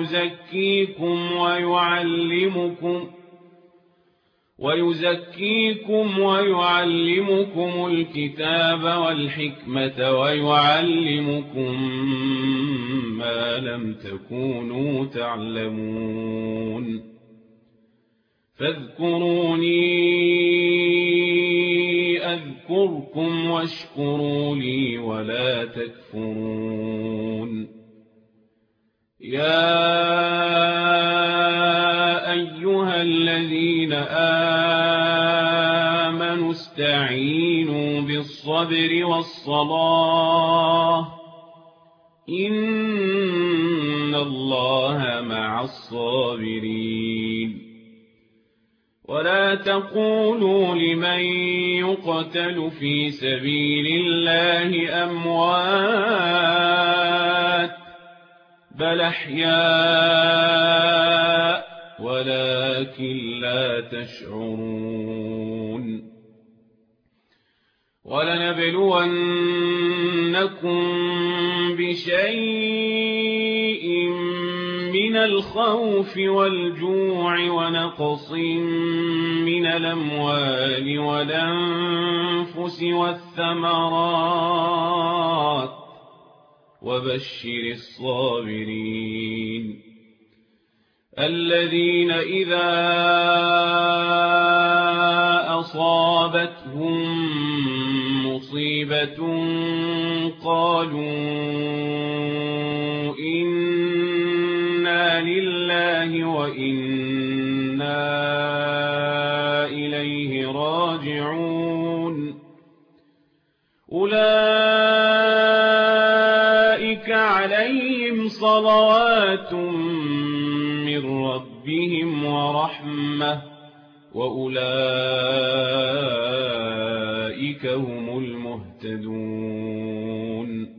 ويزكيكم ويعلمكم الكتاب والحكمة ويعلمكم ما لم تكونوا تعلمون. فاذكروني أذكركم واشكروا لي ولا تكفرون يا أيها الذين آمنوا استعينوا بالصبر والصلاة إن الله مع الصابرين ولا تقولوا لمن يقتل في سبيل الله أموات بل أحياء ولكن لا تشعرون ولنبلونكم بشيء من الخوف والجوع ونقص من الأموال والأنفس والثمرات وبشر الصابرين الذين إذا أصابتهم مصيبة قالوا إنا لله وإنا إليه راجعون أولئك عليهم صلوات من ربهم ورحمة وأولئك هم المهتدون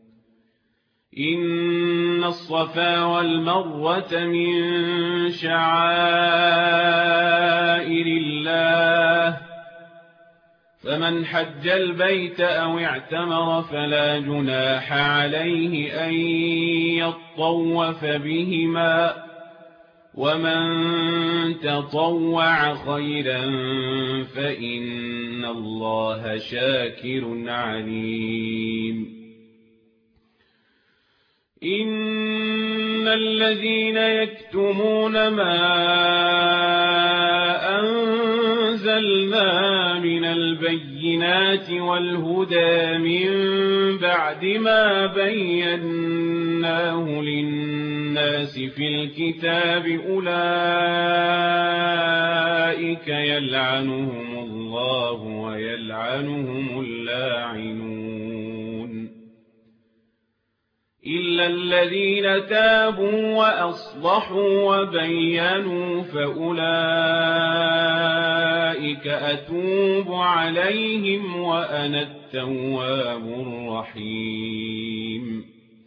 إن الصفا والمروة من شعائر الله فمن حج البيت أو اعتمر فلا جناح عليه أن يطوف بهما ومن تطوع خيرا فإن الله شاكر عليم إن الذين يكتمون ما أنزلنا من البينات والهدى من بعد ما بيناه للناس في الكتاب أولئك يلعنهم الله ويلعنهم اللاعنون إلا الذين تابوا وأصلحوا وبينوا فأولئك أتوب عليهم وأنا التواب الرحيم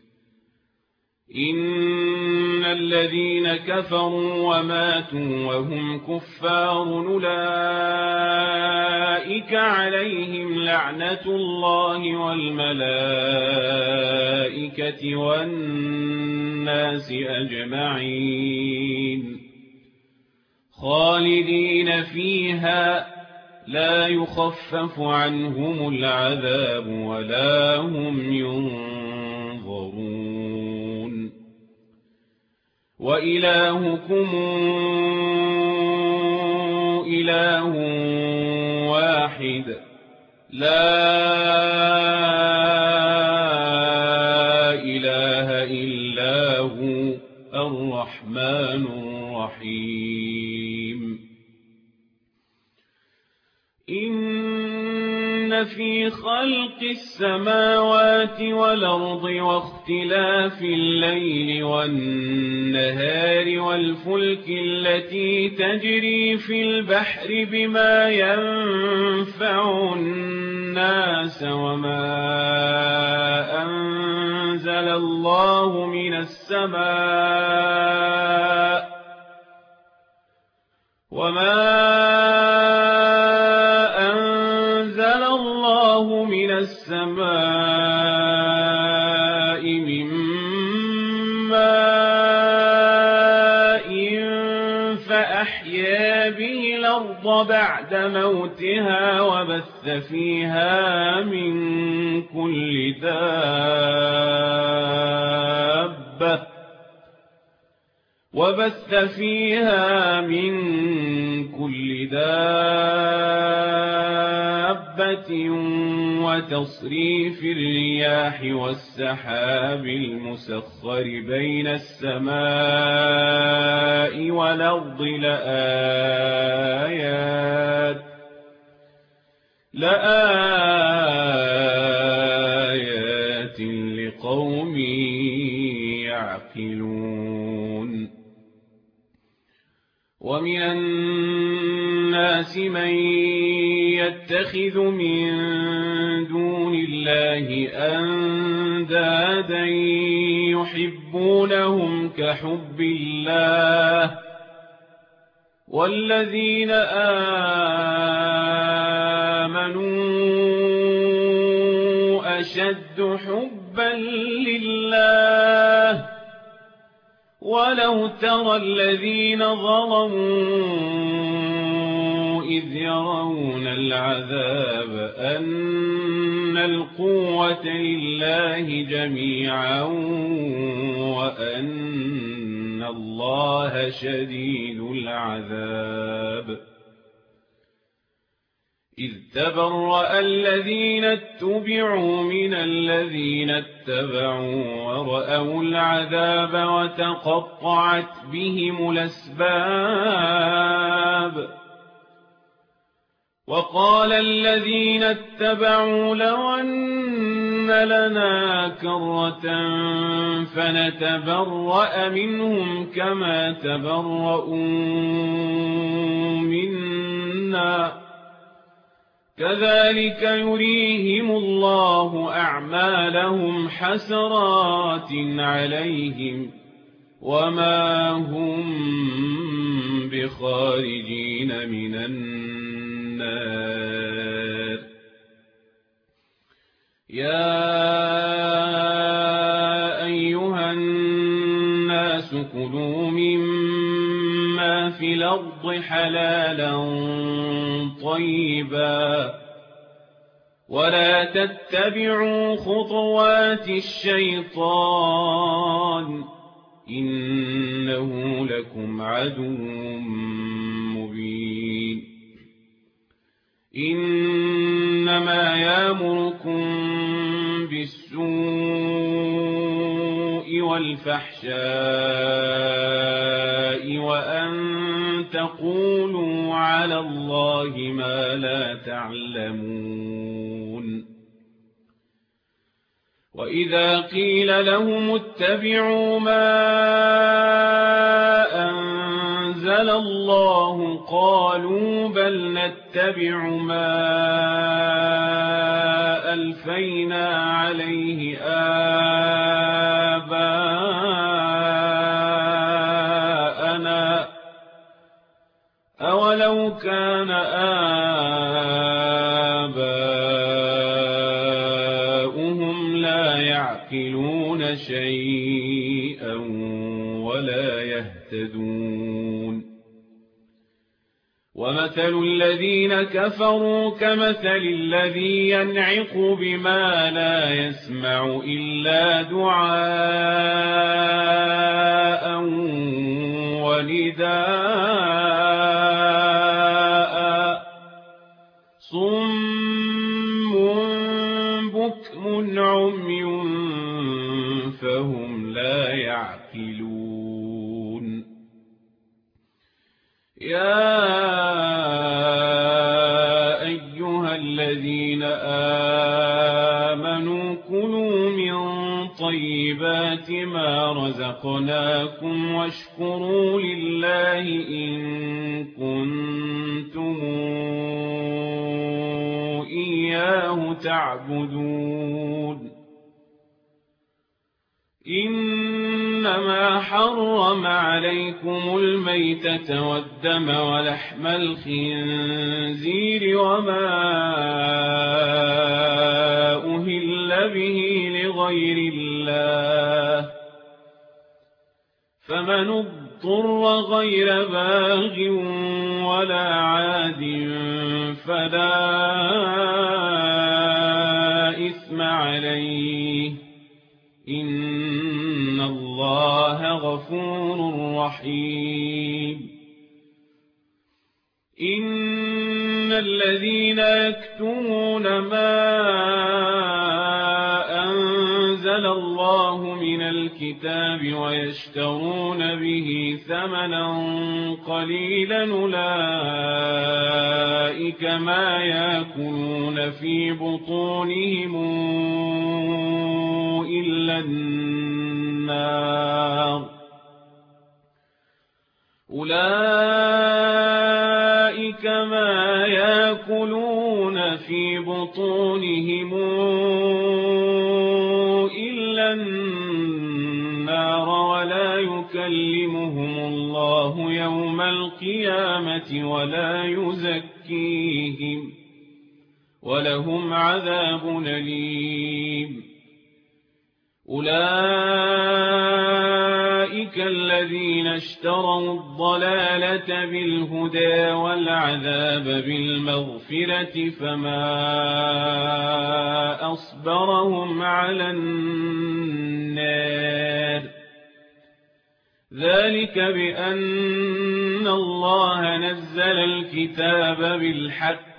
إن الذين كفروا وماتوا وهم كفار أولئك عليهم لعنة الله والملائكة والناس أجمعين خالدين فيها لا يخفف عنهم العذاب ولا هم ينظرون وإلهكم إله واحد لا إله إلا هو الرحمن الرحيم إن في خلق السماوات والأرض واختلاف الليل والنهار والفلك التي تجري في البحر بما ينفع الناس وما أنزل الله من السماء من ماء فأحيا به الأرض بعد موتها وبث فيها من كل دابة وبث فيها من كل دابة وتصريف الرياح والسحاب المسخر بين السماء والأرض لآيات لقوم يعقلون ومن الناس من يتخذ من دون الله أندادا يحبونهم كحب الله والذين آمنوا أشد حبا لله ولو ترى الذين ظلموا إذ يرون العذاب أن القوة لله جميعا وأن الله شديد العذاب إذ تبرأ الذين اتبعوا من الذين اتبعوا ورأوا العذاب وتقطعت بهم الأسباب وقال الذين اتبعوا لو أن لنا كرة فنتبرأ منهم كما تبرؤوا منا كذلك يريهم الله أعمالهم حسرات عليهم وما هم بخارجين من النار يا أيها الناس كلوا مما في الأرض حلالا طيبا ولا تتبعوا خطوات الشيطان إنه لكم عدو مبين إنما يأمركم بالسوء والفحشاء وأن تقولوا على الله ما لا تعلمون وإذا قيل لهم اتبعوا ما أنزل الله قالوا بل نتبع ما ألفينا عليه آباءنا أولو كان آباؤهم لا يعقلون شيئا ولا يهتدون ومثل الذين كفروا كمثل الذي ينعق بما لا يسمع إلا دعاء ونداء صم بكم عمي فهم لا يعقلون يا أيها الذين آمنوا كلوا من طيبات ما رزقناكم واشكروا لله إن كنتم إياه تعبدون إنما حرم عليكم الميتة والدم ولحم الخنزير وما أهل به لغير الله فمن اضطر غير باغ ولا عاد فلا إثم عليه إن الله لغفور رحيم إن الذين يكتمون ما أنزل الله من الكتاب ويشترون به ثمنا قليلا أولئك ما يأكلون في بطونهم إلا النار أولئك ما يأكلون في بطونهم إلا النار ولا يكلمهم الله يوم القيامة ولا يزكيهم ولهم عذاب أليم أولئك الذين اشتروا الضلالة بالهدى والعذاب بالمغفرة فما أصبرهم على النار ذلك بأن الله نزل الكتاب بالحق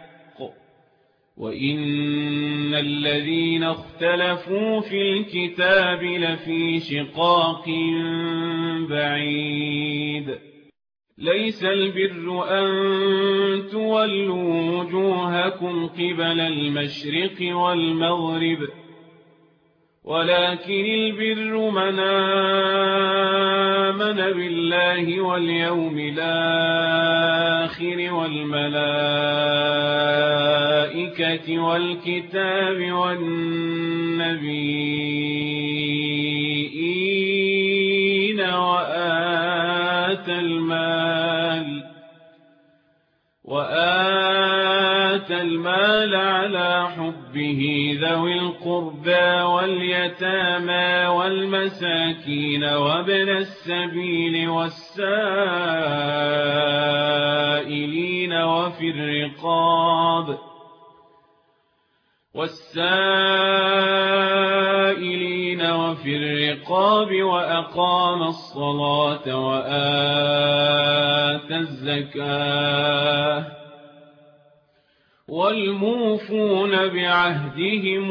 وإن الذين اختلفوا في الكتاب لفي شقاق بعيد ليس البر أن تولوا وجوهكم قبل المشرق والمغرب ولكن البر من آمن بالله واليوم الآخر والملائكة والكتاب والنبيين وآتى المال على حبه ذوي القربى واليتامى والمساكين وابن السبيل والسائلين وفي الرقاب وأقام الصلاة وآتى الزكاة والموفون بعهدهم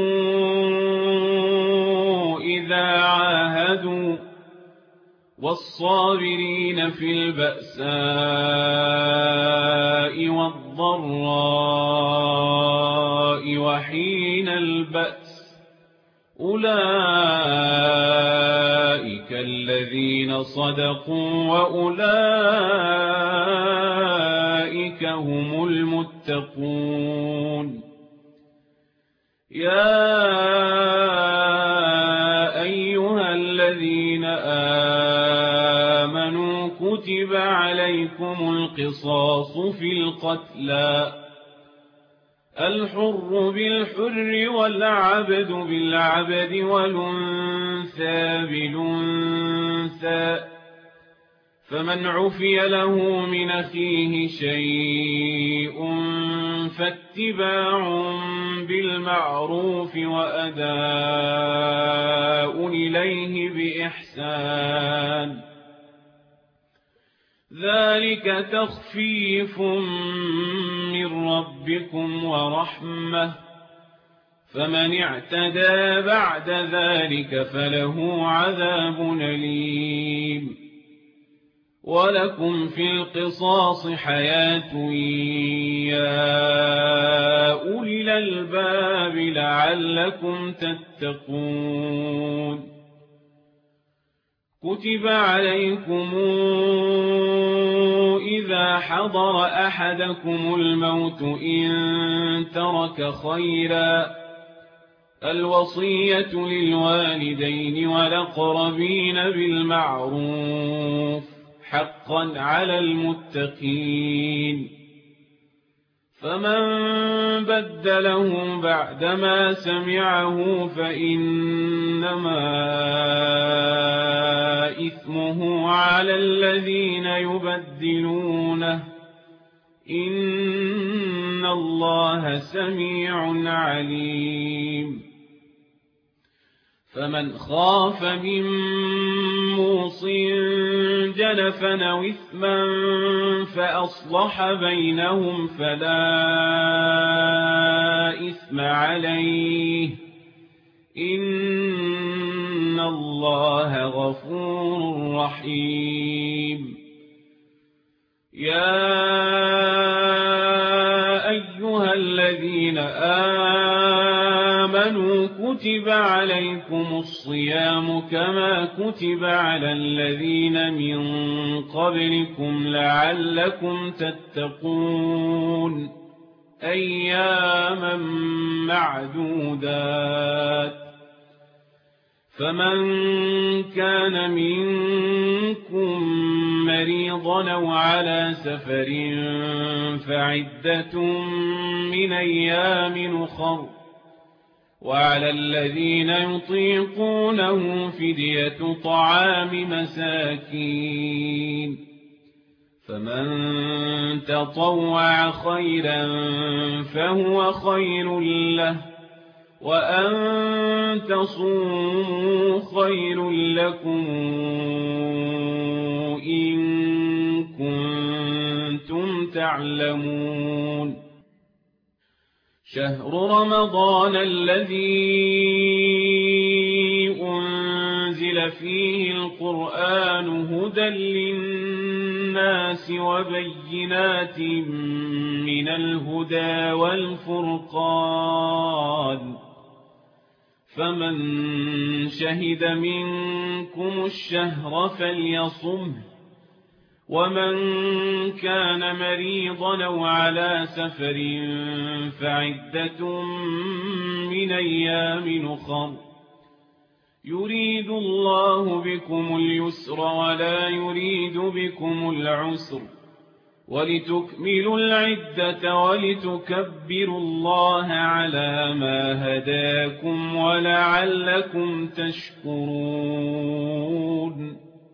إذا عاهدوا والصابرين في البأساء والضراء وحين البأس أولئك الذين صدقوا وأولئك هم المتقون يا أيها الذين آمنوا كتب عليكم القصاص في القتلى الحر بالحر والعبد بالعبد والأنثى بالأنثى فمن عفي له من أخيه شيء فاتباع بالمعروف وأداء إليه بإحسان ذلك تخفيف من ربكم ورحمة فمن اعتدى بعد ذلك فله عذاب أليم ولكم في القصاص حياة يا أولي الألباب لعلكم تتقون كتب عليكم إذا حضر أحدكم الموت إن ترك خيرا الوصية للوالدين والأقربين بالمعروف حقا على المتقين فمن بدله بعدما سمعه فإنما إثمه على الذين يبدلونه إن الله سميع عليم فمن خاف من موص جنفا أو إثما فأصلح بينهم فلا إثم عليه إن الله غفور رحيم. يا أيها الذين آمنوا كتب عليكم الصيام كما كتب على الذين من قبلكم لعلكم تتقون أياما معدودات. فمن كان منكم مريضا أو على سفر فعدة من أيام أخر وعلى الذين يطيقونه فدية طعام مساكين فمن تطوع خيرا فهو خير له وأن تصوموا خير لكم إن كنتم تعلمون. شهر رمضان الذي أنزل فيه القرآن هدى للناس وبينات من الهدى والفرقان فمن شهد منكم الشهر فليصمه ومن كان مريضا أو على سفر فعدة من أيام أخر يريد الله بكم اليسر ولا يريد بكم العسر ولتكملوا العدة ولتكبروا الله على ما هداكم ولعلكم تشكرون.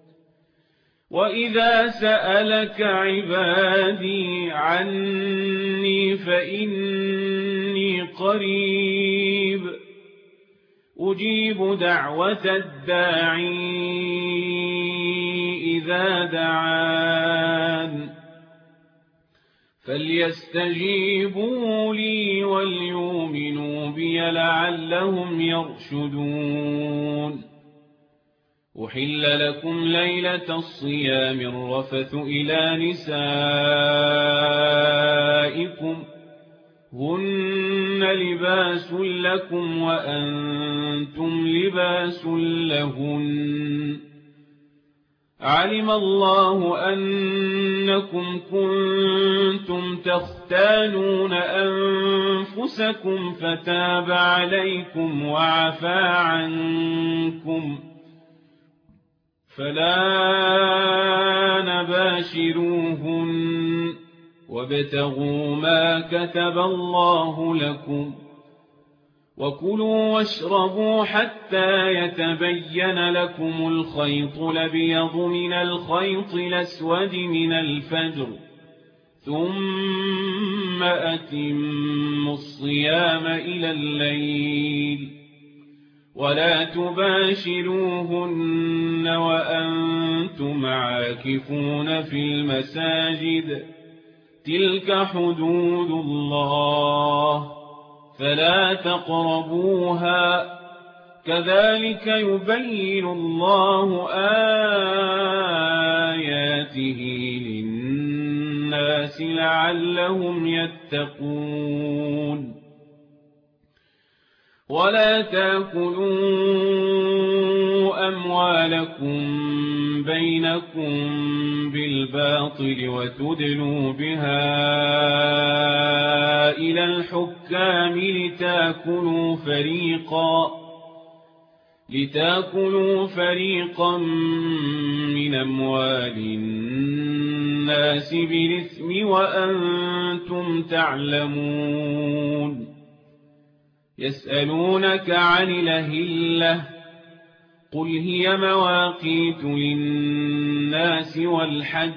وإذا سألك عبادي عني فإني قريب أجيب دعوة الداعي إذا دعان فليستجيبوا لي وليؤمنوا بي لعلهم يرشدون. أحل لكم ليلة الصيام الرفث إلى نسائكم هن لباس لكم وأنتم لباس لهن علم الله أنكم كنتم تختانون أنفسكم فتاب عليكم وعفى عنكم فلا نباشروهن وابتغوا ما كتب الله لكم وكلوا واشربوا حتى يتبين لكم الخيط الأبيض من الخيط الأسود من الفجر ثم أتموا الصيام إلى الليل ولا تباشروهن وأنتم عاكفون في المساجد تلك حدود الله فلا تقربوها كذلك يبين الله آياته للناس لعلهم يتقون. ولا تأكلوا أموالكم بينكم بالباطل وتدلوا بها إلى الحكام لتأكلوا فريقا من أموال الناس بالإثم وأنتم تعلمون. يسألونك عن الأهلة قل هي مواقيت للناس والحج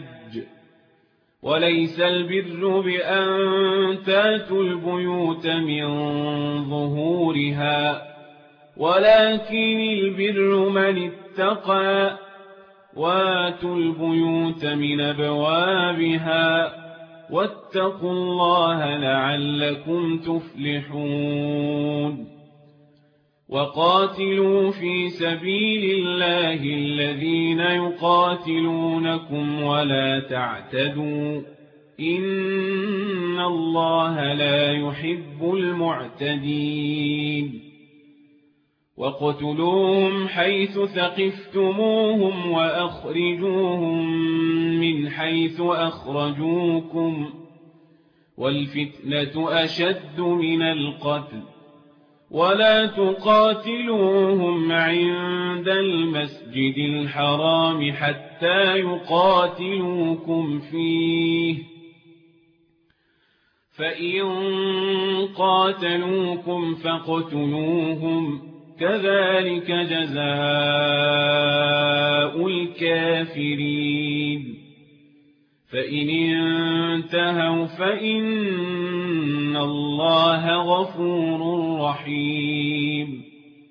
وليس البر بأن تاتوا البيوت من ظهورها ولكن البر من اتقى وآتوا البيوت من أبوابها واتقوا الله لعلكم تفلحون وقاتلوا في سبيل الله الذين يقاتلونكم ولا تعتدوا إن الله لا يحب المعتدين واقتلوهم حيث ثقفتموهم وأخرجوهم من حيث أخرجوكم والفتنة أشد من القتل ولا تقاتلوهم عند المسجد الحرام حتى يقاتلوكم فيه فإن قاتلوكم فاقتلوهم كذلك جزاء الكافرين فإن انتهوا فإن الله غفور رحيم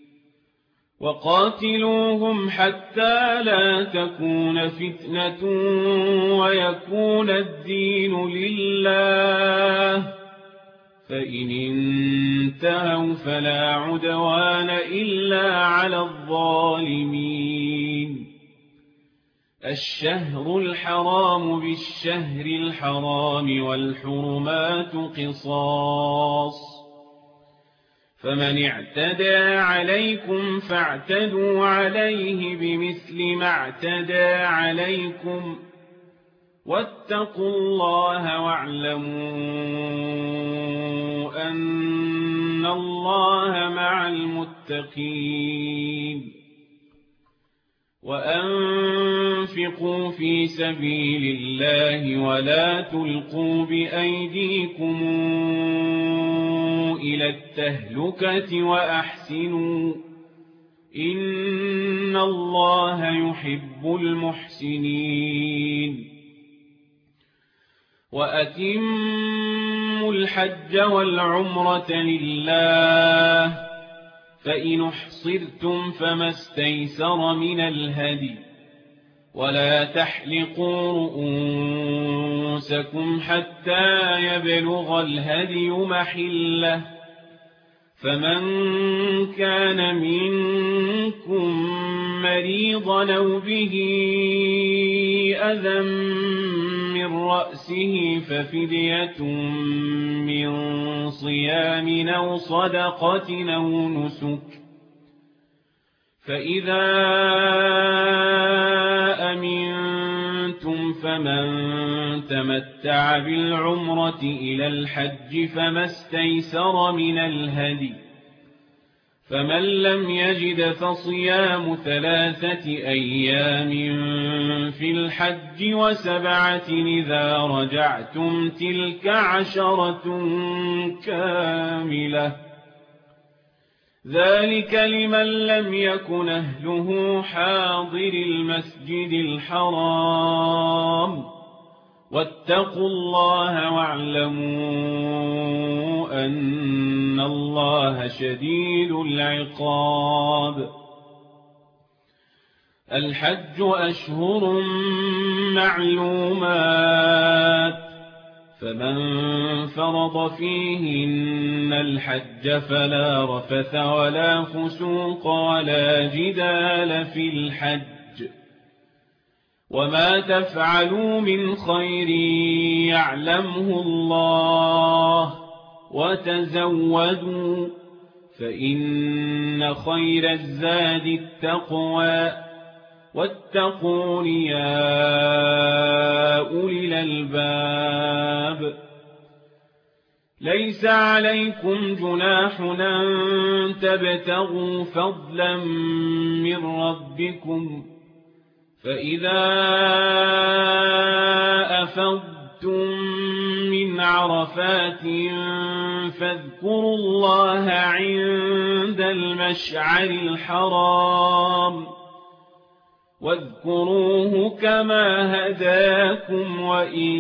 وقاتلوهم حتى لا تكون فتنة ويكون الدين لله فإن انتهوا فلا عدوان إلا على الظالمين الشهر الحرام بالشهر الحرام والحرمات قصاص فمن اعتدى عليكم فاعتدوا عليه بمثل ما اعتدى عليكم واتقوا الله واعلموا أن الله مع المتقين وأنفقوا في سبيل الله ولا تلقوا بأيديكم إلى التهلكة وأحسنوا إن الله يحب المحسنين وأتموا الحج والعمرة لله فإن احصرتم فما استيسر من الهدي ولا تحلقوا رؤوسكم حتى يبلغ الهدي محله فمن كان منكم مريضا أو به أذى من رأسه ففدية من صيام أو صدقة أو نسك فإذا أمنتم فمن تمتع بالعمرة إلى الحج فما استيسر من الهدي فمن لم يجد فصيام 3 أيام في الحج و7 إذا رجعتم تلك 10 كاملة ذلك لمن لم يكن أهله حاضر المسجد الحرام واتقوا الله واعلموا أن الله شديد العقاب الحج أشهر معلومات فمن فرض فيهن الحج فلا رفث ولا فسوق ولا جدال في الحج وما تفعلوا من خير يعلمه الله وتزودوا فإن خير الزاد التقوى واتقون يا أولي الألباب ليس عليكم جناح أن تبتغوا فضلا من ربكم فإذا أفضتم من عرفات فاذكروا الله عند المشعر الحرام واذكروه كما هداكم وإن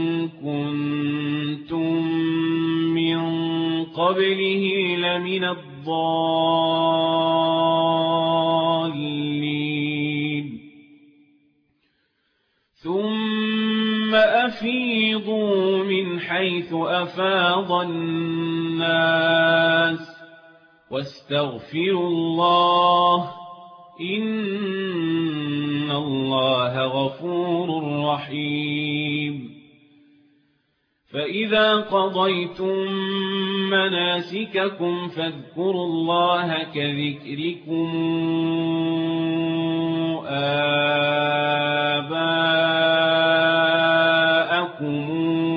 كنتم من قبله لمن الضالين الضالين ثم أفيضوا من حيث أفاض الناس واستغفروا الله إن الله غفور رحيم فإذا قضيتم مناسككم فاذكروا الله كذكركم آباءكم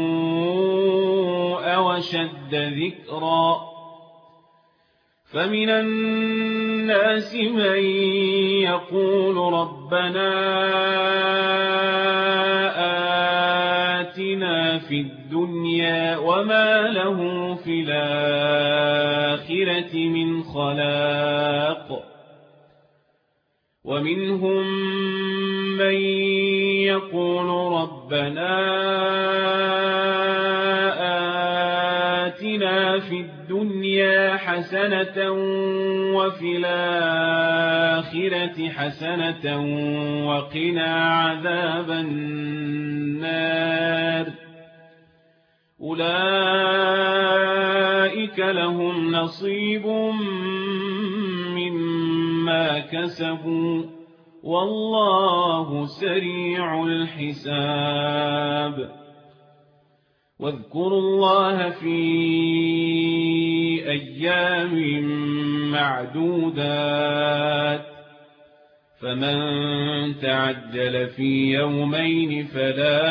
أو أشد ذكرا فمن الناس من يقول ربنا آتنا في الدنيا وما له في الآخرة من خلاق ومنهم من يقول ربنا آتنا في الدنيا حسنة وفي الآخرة حسنة وقنا عذاب النار أولئك لهم نصيب مما كسبوا والله سريع الحساب واذكروا الله في أيام معدودات فمن تعجل في يومين فلا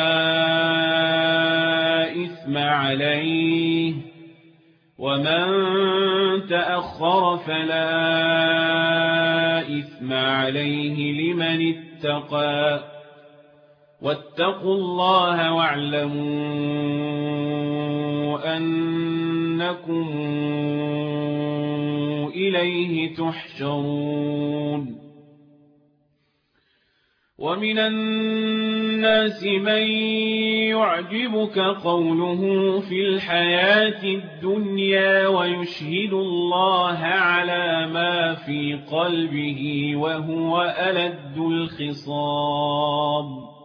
إثم عليه ومن تأخر فلا إثم عليه لمن اتقى واتقوا الله واعلموا أنكم إليه تحشرون ومن الناس من يعجبك قوله في الحياة الدنيا ويشهد الله على ما في قلبه وهو ألد الخصام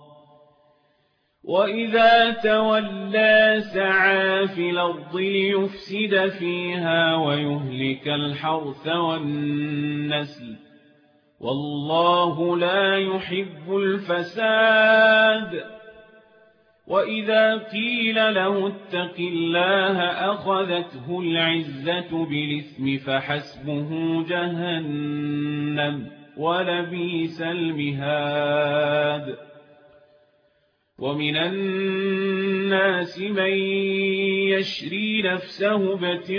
وإذا تولى سعى في الأرض ليفسد فيها ويهلك الحرث والنسل والله لا يحب الفساد وإذا قيل له اتق الله أخذته العزة بالإثم فحسبه جهنم ولبئس المهاد ومن الناس من يشري نفسه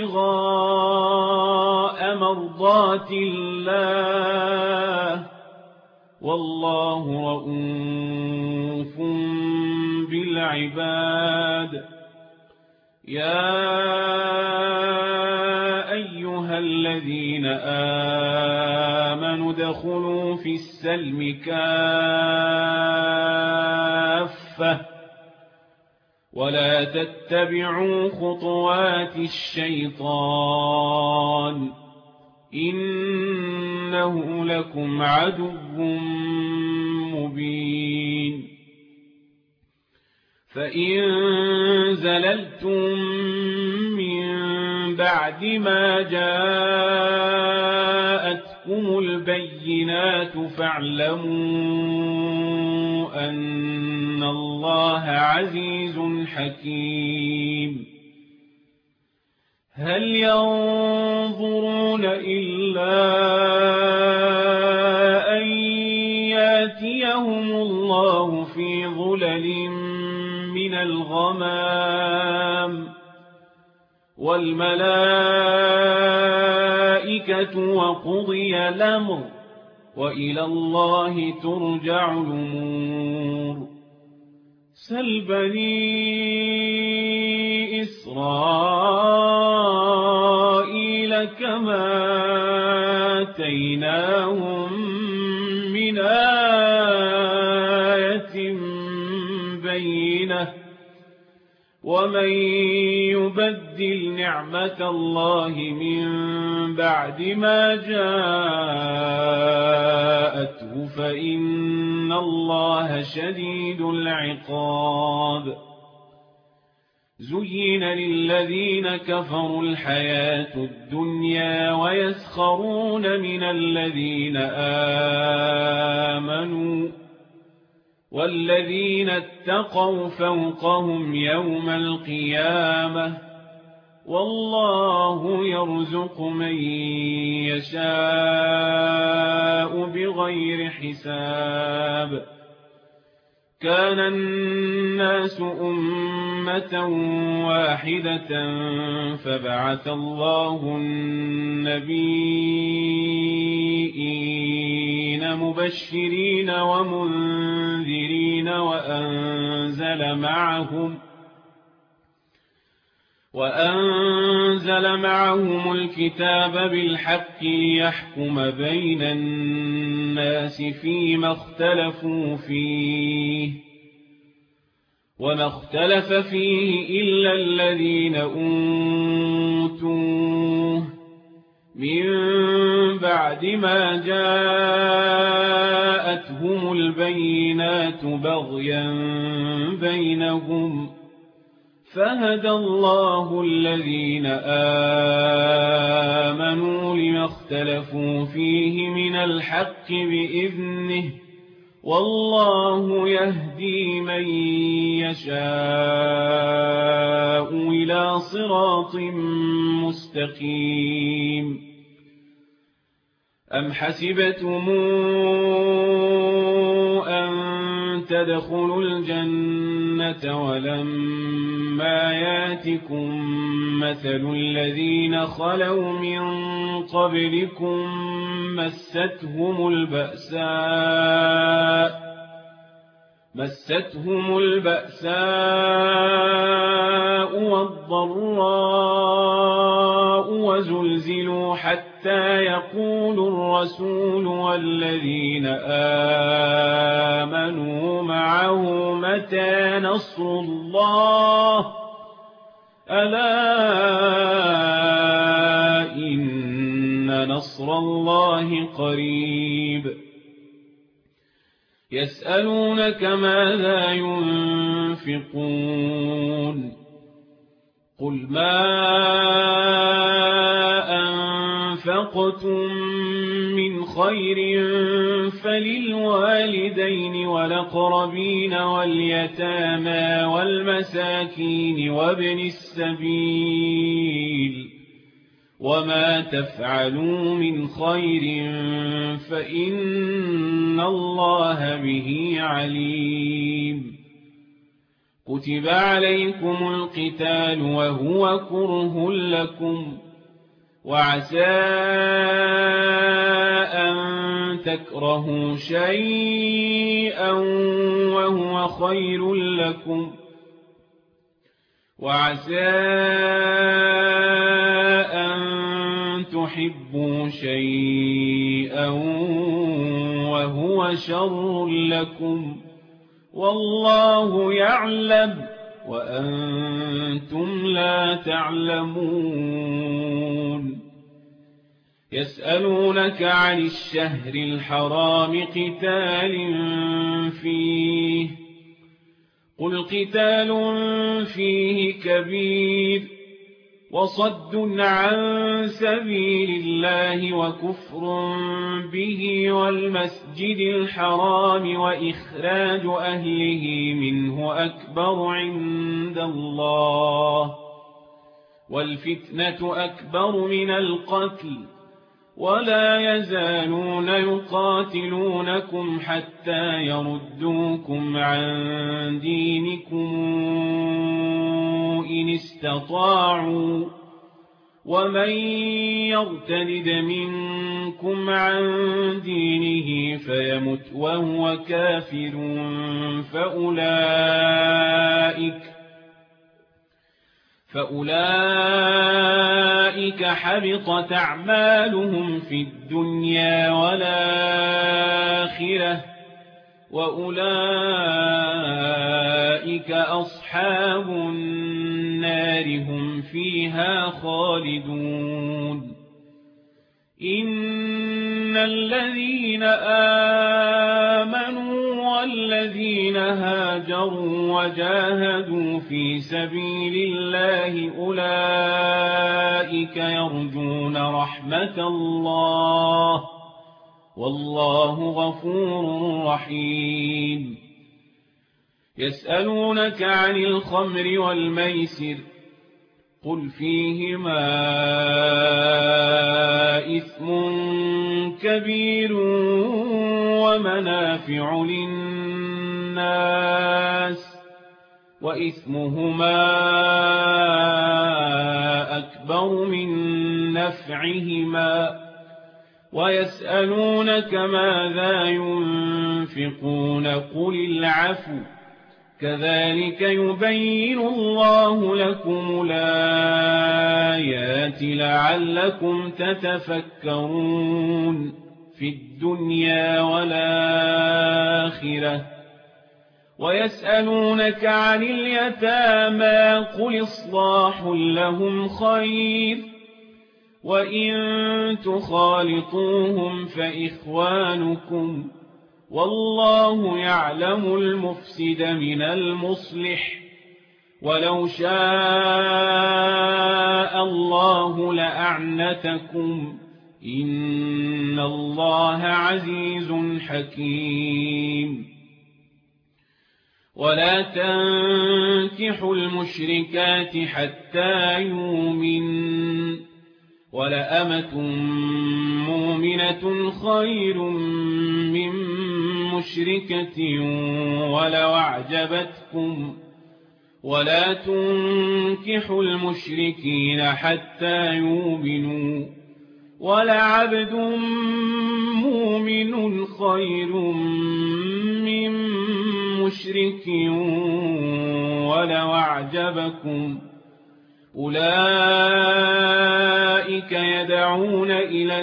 ابتغاء مرضات الله والله رؤوف بالعباد يا أيها الذين آمنوا ادخلوا في السلم كافة ولا تتبعوا خطوات الشيطان إنه لكم عدو مبين فإن زللتم من بعد ما جاءتكم البينات فاعلموا أن الله عزيز حكيم هل ينظرون إلا أن ياتيهم الله في ظلل من الغمام والملائكة وقضي الأمر وإلى الله ترجع الأمور سل بني إسرائيل كما آتيناهم من آية بينة ومن يبدل نعمة الله من بعد ما جاءته فإن الله شديد العقاب زين للذين كفروا الحياة الدنيا ويسخرون من الذين آمنوا والذين اتقوا فوقهم يوم القيامة والله يرزق من يشاء بغير حساب كان الناس أمة واحدة فبعث الله النبيين مبشرين ومنذرين وأنزل معهم الكتاب بالحق ليحكم بين الناس فيما اختلفوا فيه وما اختلف فيه إلا الذين أوتوه من بعد ما جاءتهم البينات بغيا بينهم فهدى الله الذين آمنوا لما اختلفوا فيه من الحق بإذنه والله يهدي من يشاء إلى صراط مستقيم أم حسبتم أن تدخلوا الجنة ولما ياتكم مثل الذين خلوا من قبلكم مستهم البأساء والضراء وزلزلوا حتى يقول الرسول والذين آمنوا معه متى نصر الله ألا إن نصر الله قريب يسألونك ماذا ينفقون قل ما أنفقتم من خير فللوالدين والأقربين واليتامى والمساكين وابن السبيل وما تفعلوا من خير فإن الله به عليم كتب عليكم القتال وهو كره لكم وعسى أن تكرهوا شيئا وهو خير لكم وعسى أن تحبوا شيئا وهو شر لكم والله يعلم وأنتم لا تعلمون يسألونك عن الشهر الحرام قتال فيه قل قتال فيه كبير وصد عن سبيل الله وكفر به والمسجد الحرام وإخراج أهله منه أكبر عند الله والفتنة أكبر من القتل ولا يزالون يقاتلونكم حتى يردوكم عن دينكم إن استطاعوا ومن يرتد منكم عن دينه فيمت وهو كافر فأولئك حبطت أعمالهم في الدنيا والآخرة وأولئك أولئك أصحاب النار هم فيها خالدون إن الذين آمنوا والذين هاجروا وجاهدوا في سبيل الله أولئك يرجون رحمة الله والله غفور رحيم يسألونك عن الخمر والميسر قل فيهما إثم كبير ومنافع للناس وإثمهما أكبر من نفعهما ويسألونك ماذا ينفقون قل العفو كذلك يبين الله لكم الآيات لعلكم تتفكرون في الدنيا والآخرة ويسألونك عن اليتامى قل إصلاح لهم خير وإن تخالطوهم فإخوانكم والله يعلم المفسد من المصلح ولو شاء الله لأعنتكم إن الله عزيز حكيم ولا تنكحوا المشركات حتى يؤمنوا ولأمة مؤمنة خير من مشركة ولو أعجبتكم ولا تنكحوا المشركين حتى يؤمنوا ولعبد مؤمن خير من مشرك ولو أعجبكم أولئك يدعون إلى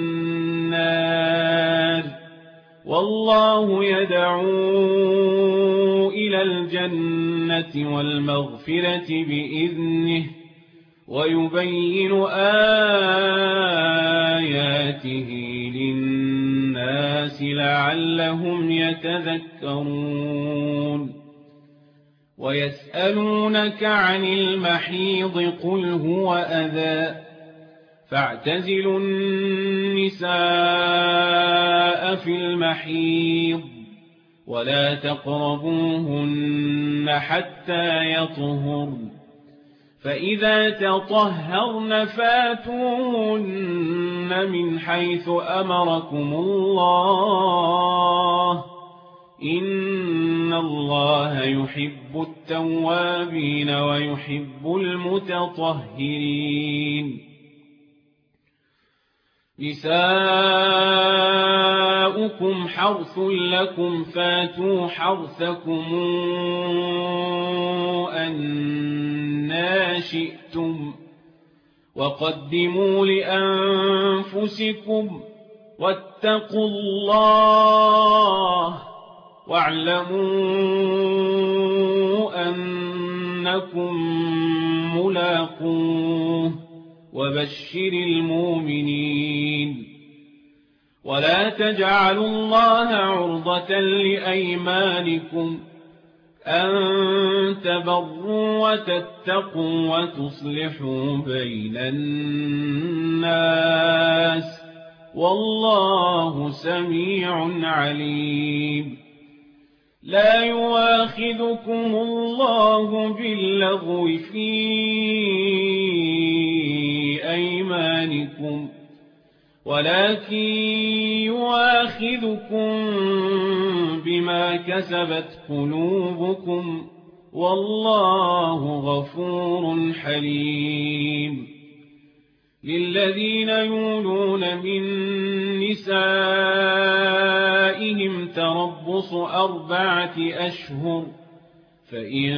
النار والله يدعو إلى الجنة والمغفرة بإذنه ويبين آياته للناس لعلهم يتذكرون ويسألونك عن المحيض قل هو أذى فاعتزلوا النساء في المحيض ولا تقربوهن حتى يطهرن فإذا تطهرن فاتوهن من حيث أمركم الله إن الله يحب التوابين ويحب المتطهرين نساؤكم حرث لكم فاتوا حرثكم أنى شئتم وقدموا لأنفسكم واتقوا الله واعلموا أنكم ملاقوه وبشر المؤمنين ولا تجعلوا الله عرضة لأيمانكم أن تبروا وتتقوا وتصلحوا بين الناس والله سميع عليم لا يواخذكم الله باللغو في أيمانكم ولكن يواخذكم بما كسبت قلوبكم والله غفور حليم للذين يولون من نسائهم تربص 4 أشهر فإن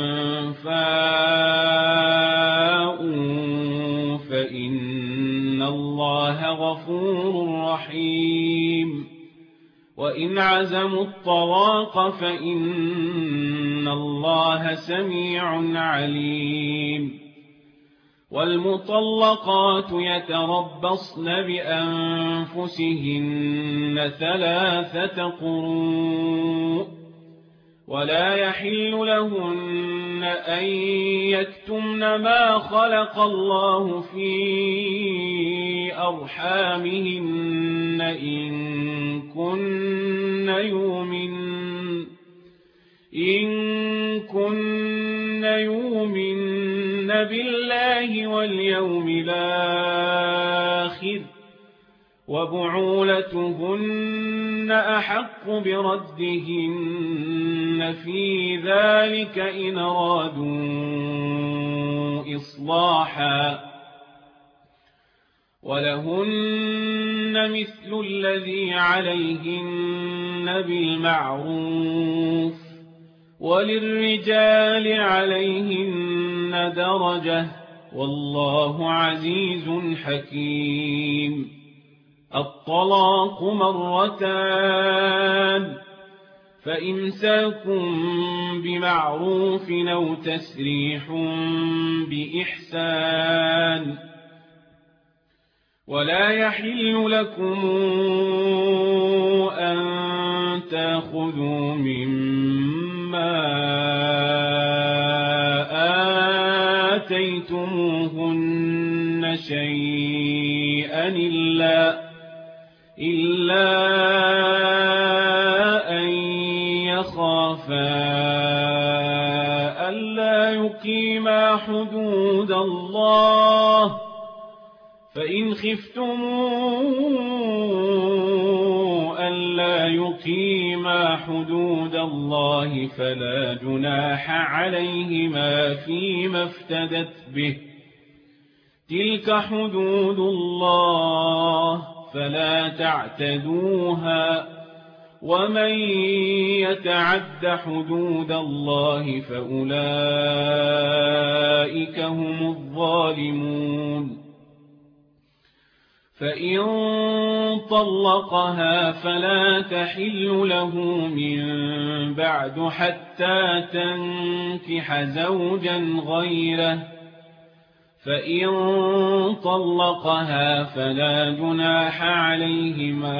فاءوا فإن إن الله غفور رحيم. وإن عزموا الطلاق فإن الله سميع عليم والمطلقات يتربصن بأنفسهن 3 قروء ولا يحل لهن أن يكتمن ما خلق الله في أرحامهن إن كن يؤمن بالله واليوم الآخر وبعولتهن أحق بردهن في ذلك إن أرادوا إصلاحا ولهن مثل الذي عليهن بالمعروف وللرجال عليهن درجة والله عزيز حكيم الطلاق 2 فإمساك بمعروف أو تسريح بإحسان ولا يحل لكم أن تأخذوا مما آتيتموهن شيئا إلا أن يخافا ألا يقيما حدود الله فإن خفتموا ألا يقيما حدود الله فلا جناح عليهما فيما افتدت به تلك حدود الله فلا تعتدوها ومن يتعد حدود الله فأولئك هم الظالمون فإن طلقها فلا تحل له من بعد حتى تنكح زوجا غيره فإن طلقها فلا جناح عليهما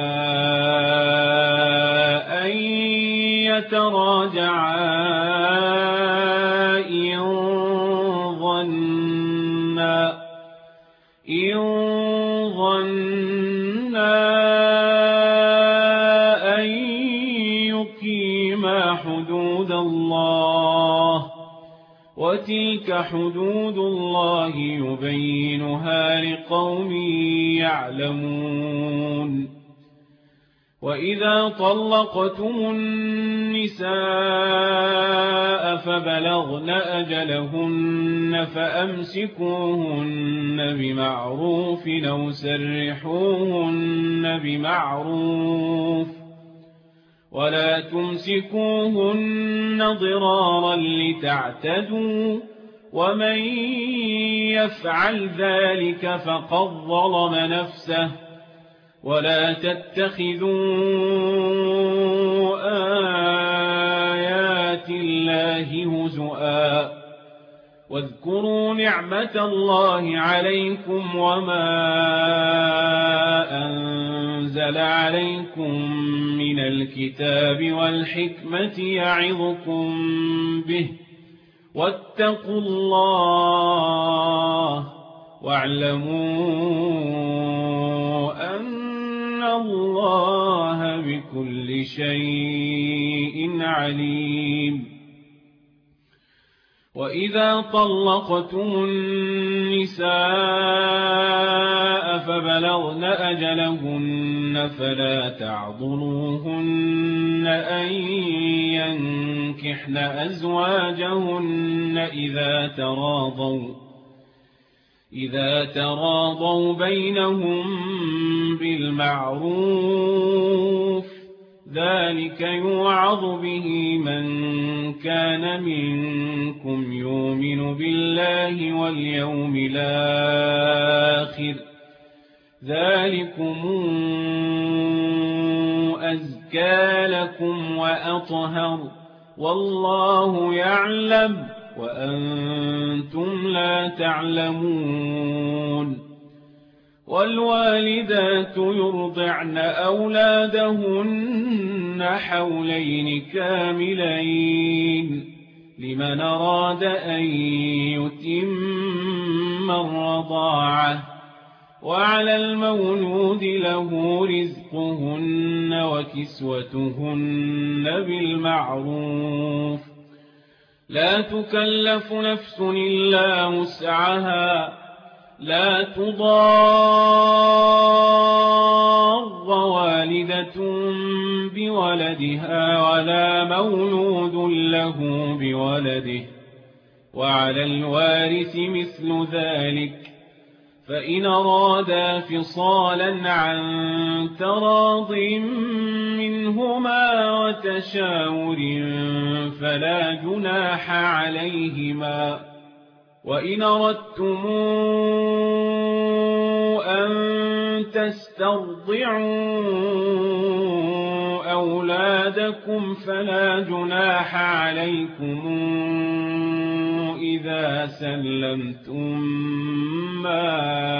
أن يتراجعا إن ظنا أن يقيما حدود الله وتلك حدود الله يبينها لقوم يعلمون وإذا طلقتم النساء فبلغن أجلهن فأمسكوهن بمعروف أو سرحوهن بمعروف ولا تمسكوهن ضرارا لتعتدوا ومن يفعل ذلك فقد ظلم نفسه ولا تتخذوا آيات الله هزؤا واذكروا نعمة الله عليكم وما أنزل عليكم من الكتاب والحكمة يعظكم به واتقوا الله واعلموا أن الله بكل شيء عليم وإذا طلقتم النساء فبلغن أجلهن فلا تعضلوهن أن ينكحن أزواجهن إذا تراضوا بينهم بالمعروف ذلك يوعظ به من كان منكم يؤمن بالله واليوم الآخر ذلكم أزكى وأزكى لكم وأطهر والله يعلم وأنتم لا تعلمون والوالدات يرضعن أولادهن حولين كاملين لمن أراد أن يتم الرضاعة وعلى المولود له رزقهن وكسوتهن بالمعروف لا تكلف نفس إلا وسعها لا تضار والدة بولدها ولا مولود له بولده وعلى الوارث مثل ذلك فإن أرادا فصالا عن تراض منهما وتشاور فلا جناح عليهما وإن أردتم أن تسترضعوا أولادكم فلا جناح عليكم إذا سلمتم ما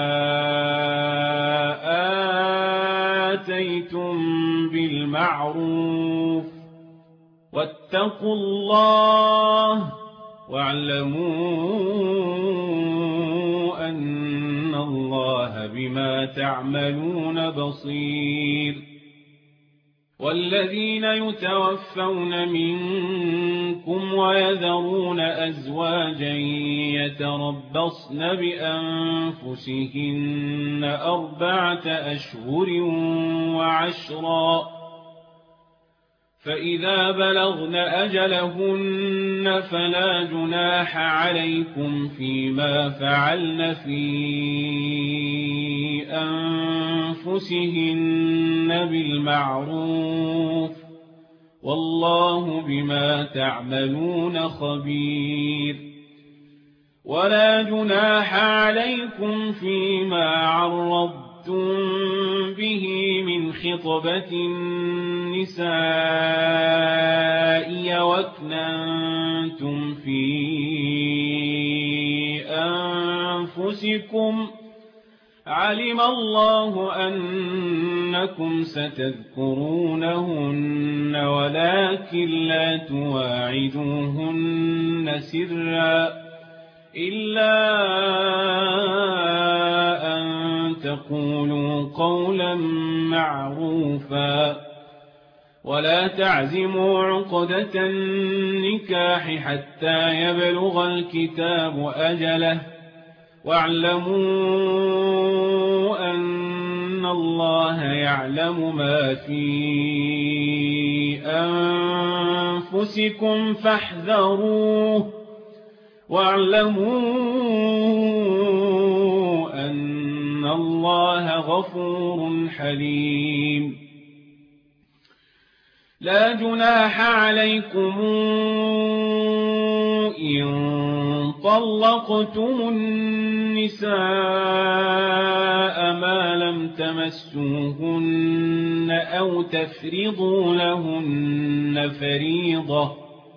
آتيتم بالمعروف واتقوا الله واعلموا أن الله بما تعملون بصير والذين يتوفون منكم ويذرون أزواجا يتربصن بأنفسهن 4 أشهر وعشرا فإذا بلغن أجلهن فلا جناح عليكم فيما فعلن في أنفسهن بالمعروف والله بما تعملون خبير ولا جناح عليكم فيما عرضتم به من خطبة النساء وأكننتم في أنفسكم علم الله أنكم ستذكرونهن ولكن لا تواعدوهن سرا إلا أن تقولوا قولا معروفا ولا تعزموا عقدة النكاح حتى يبلغ الكتاب أجله واعلموا أن الله يعلم ما في أنفسكم فاحذروه واعلموا أن الله غفور حليم لا جناح عليكم إن طلقتم النساء ما لم تمسوهن أو تفرضوا لهن فريضة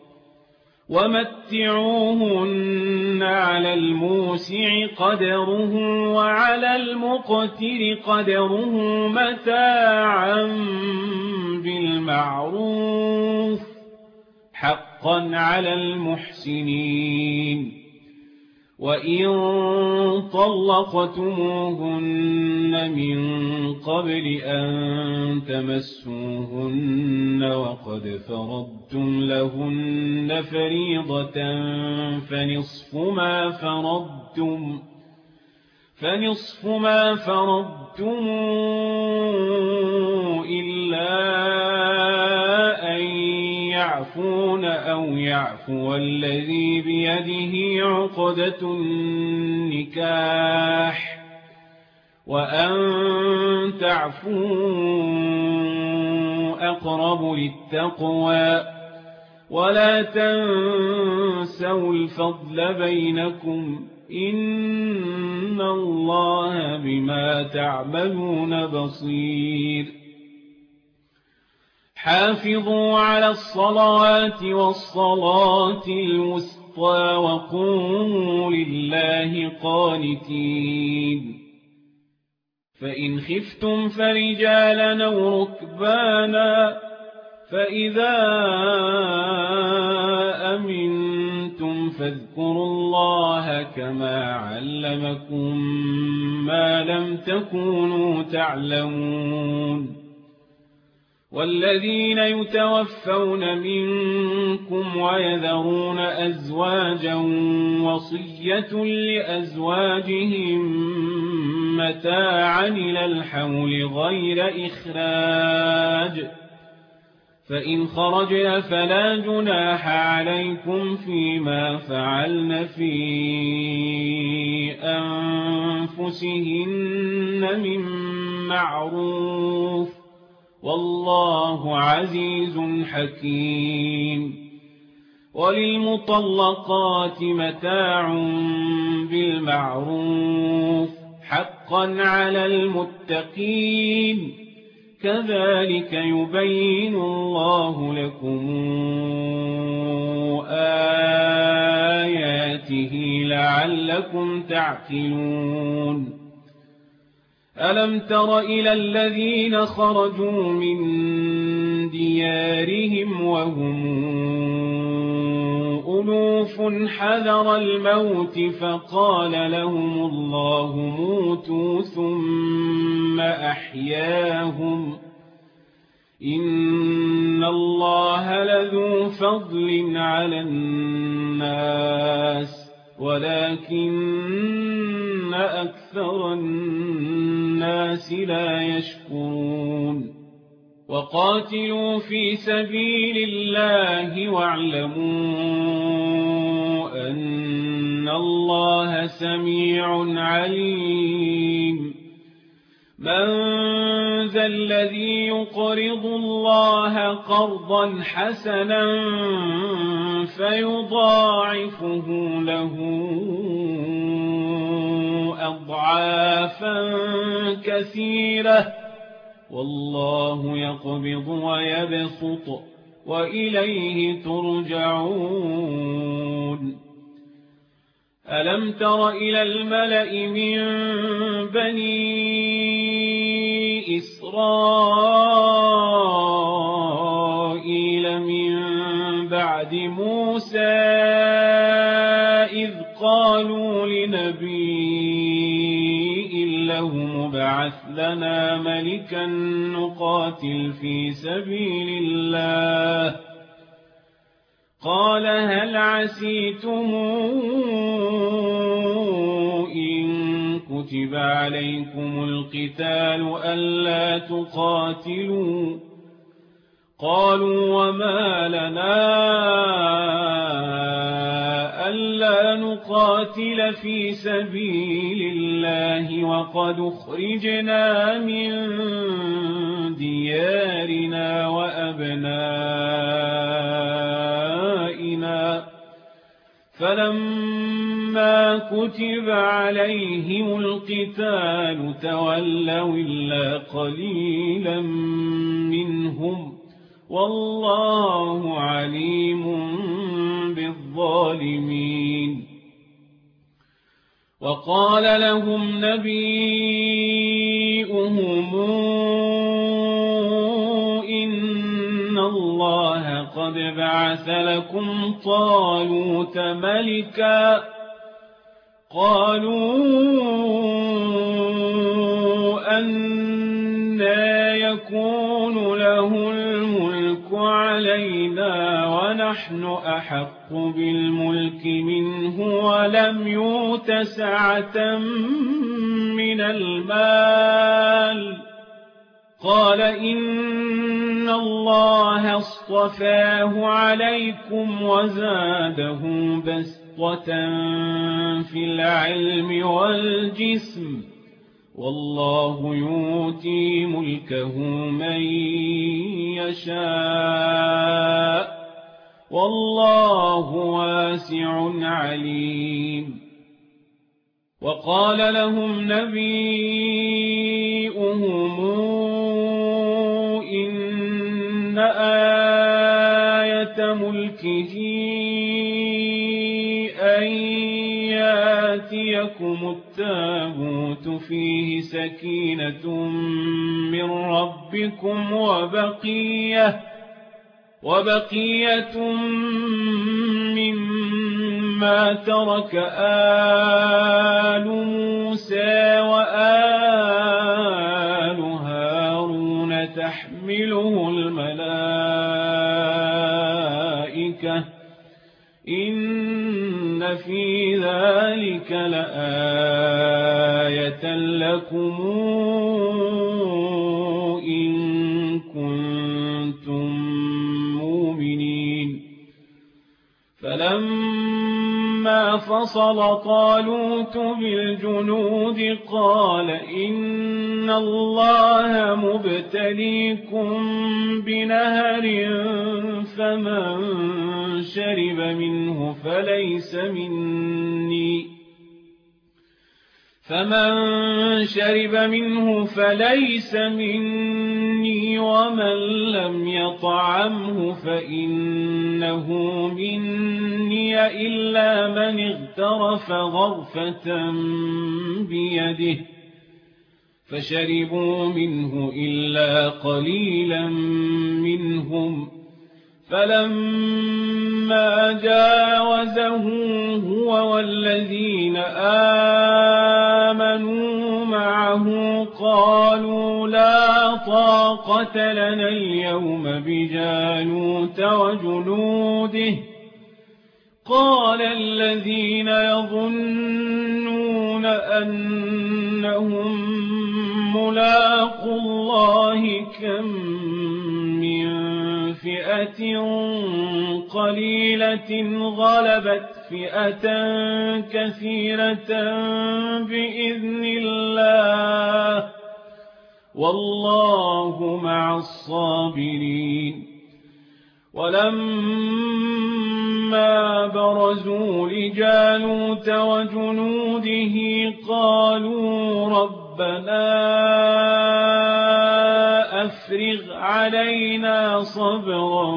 ومتعوهن على الموسع قدره وعلى المقتر قدره متاعا بالمعروف حقا على المحسنين وإن طلقتموهن من قبل أن تمسوهن وقد فرضتم لهن فريضة فنصف ما فرضتم إلا أن يعفون أو يعفو الذي بيده عقدة النكاح وأن تعفوا أقرب للتقوى ولا تنسوا الفضل بينكم إن الله بما تعملون بصير حافظوا على الصلوات والصلاة الوسطى وقوموا لله قانتين فإن خفتم فرجالا أو ركبانا فإذا أمنتم فاذكروا الله كما علمكم ما لم تكونوا تعلمون والذين يتوفون منكم ويذرون أزواجا وصية لأزواجهم متاعا إلى الحول غير إخراج فإن خرجن فلا جناح عليكم فيما فعلن في أنفسهن من معروف والله عزيز حكيم وللمطلقات متاع بالمعروف حقا على المتقين كذلك يبين الله لكم آياته لعلكم تعقلون ألم تر إلى الذين خرجوا من ديارهم وهم ألوف حذر الموت فقال لهم الله موتوا ثم أحياهم إن الله لذو فضل على الناس ولكن أكثر الناس لا يشكرون وقاتلوا في سبيل الله واعلموا أن الله سميع عليم من ذا الذي يقرض الله قرضا حسنا فيضاعفه له أضعافا كثيرة والله يقبض ويبسط وإليه ترجعون ألم تر إلى الملأ من بني إسرائيل من بعد موسى إذ قالوا لنبي له مبعث لنا ملكا نقاتل في سبيل الله قال هل عسيتم إن كتب عليكم القتال ألا تقاتلوا قالوا وما لنا ألا نقاتل في سبيل الله وقد أخرجنا من ديارنا وأبنائنا فلما كتب عليهم القتال تولوا إلا قليلا منهم والله عليم بالظالمين وقال لهم نبيئهم إن الله قد بعث لكم طالوت ملكا قالوا أنى يكون له الملك علينا ونحن أحق بالملك منه ولم يؤت سعة من المال قال إن الله اصطفاه عليكم وزاده بسطة في العلم والجسم والله يؤتي ملكه من يشاء والله واسع عليم وقال لهم نبيئهم إن آية ملكه أن يأتيكم التابوت فيه سكينة من ربكم وبقية مما ترك آل موسى وآل هارون تحمله الملائكة إن في ذلك لآية لكم إن كنتم مؤمنين فلما فصل طالوت بالجنود قال إن الله مبتليكم بنهر فمن شرب منه فليس مني ومن لم يطعمه فإنه مني إلا من اغترف غرفة بيده فشربوا منه إلا قليلا منهم فلما جاوزه هو والذين آمنوا معه قالوا لا طاقة لنا اليوم بجالوت وجنوده قال الذين يظنون أنهم ملاقو الله كم من فئة قليلة غلبت فئة كثيرة بإذن الله والله مع الصابرين ولما برزوا لجالوت وجنوده قالوا ربنا أفرغ علينا صبرا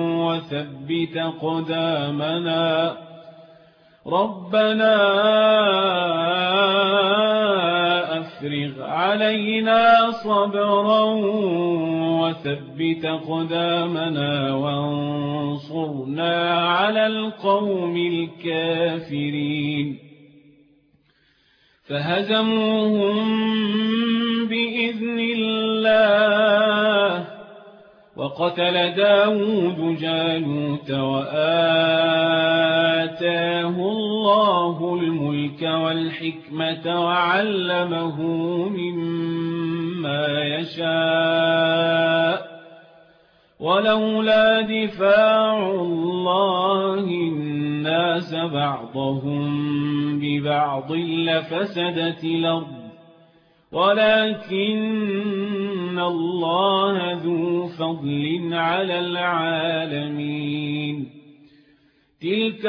وثبت قدامنا وانصرنا على القوم الكافرين فهزموهم بإذن الله وقتل داود جالوت وآتاه الله الملك والحكمة وعلمه مما يشاء ولولا دفاع الله الناس بعضهم ببعض لفسدت الأرض ولكن الله ذو فضل على العالمين تلك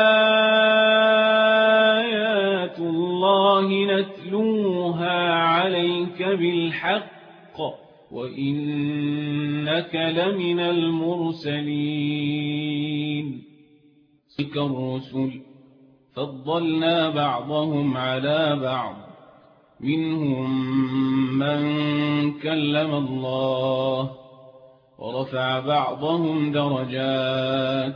آيات الله نتلوها عليك بالحق وإنك لمن المرسلين تلك الرسل فضلنا بعضهم على بعض منهم من كلم الله ورفع بعضهم درجات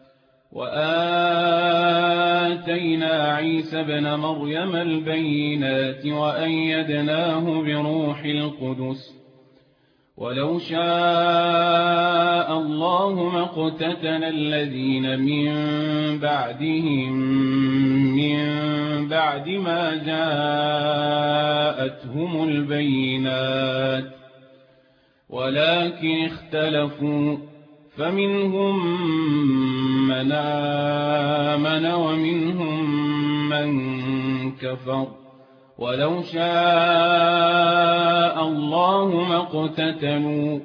وآتينا عيسى ابن مريم البينات وأيدناه بروح القدس ولو شاء الله ما اقتتل الذين من بعدهم من بعد ما جاءتهم البينات ولكن اختلفوا فمنهم من آمن ومنهم من كفر ولو شاء الله ما اقتتلوا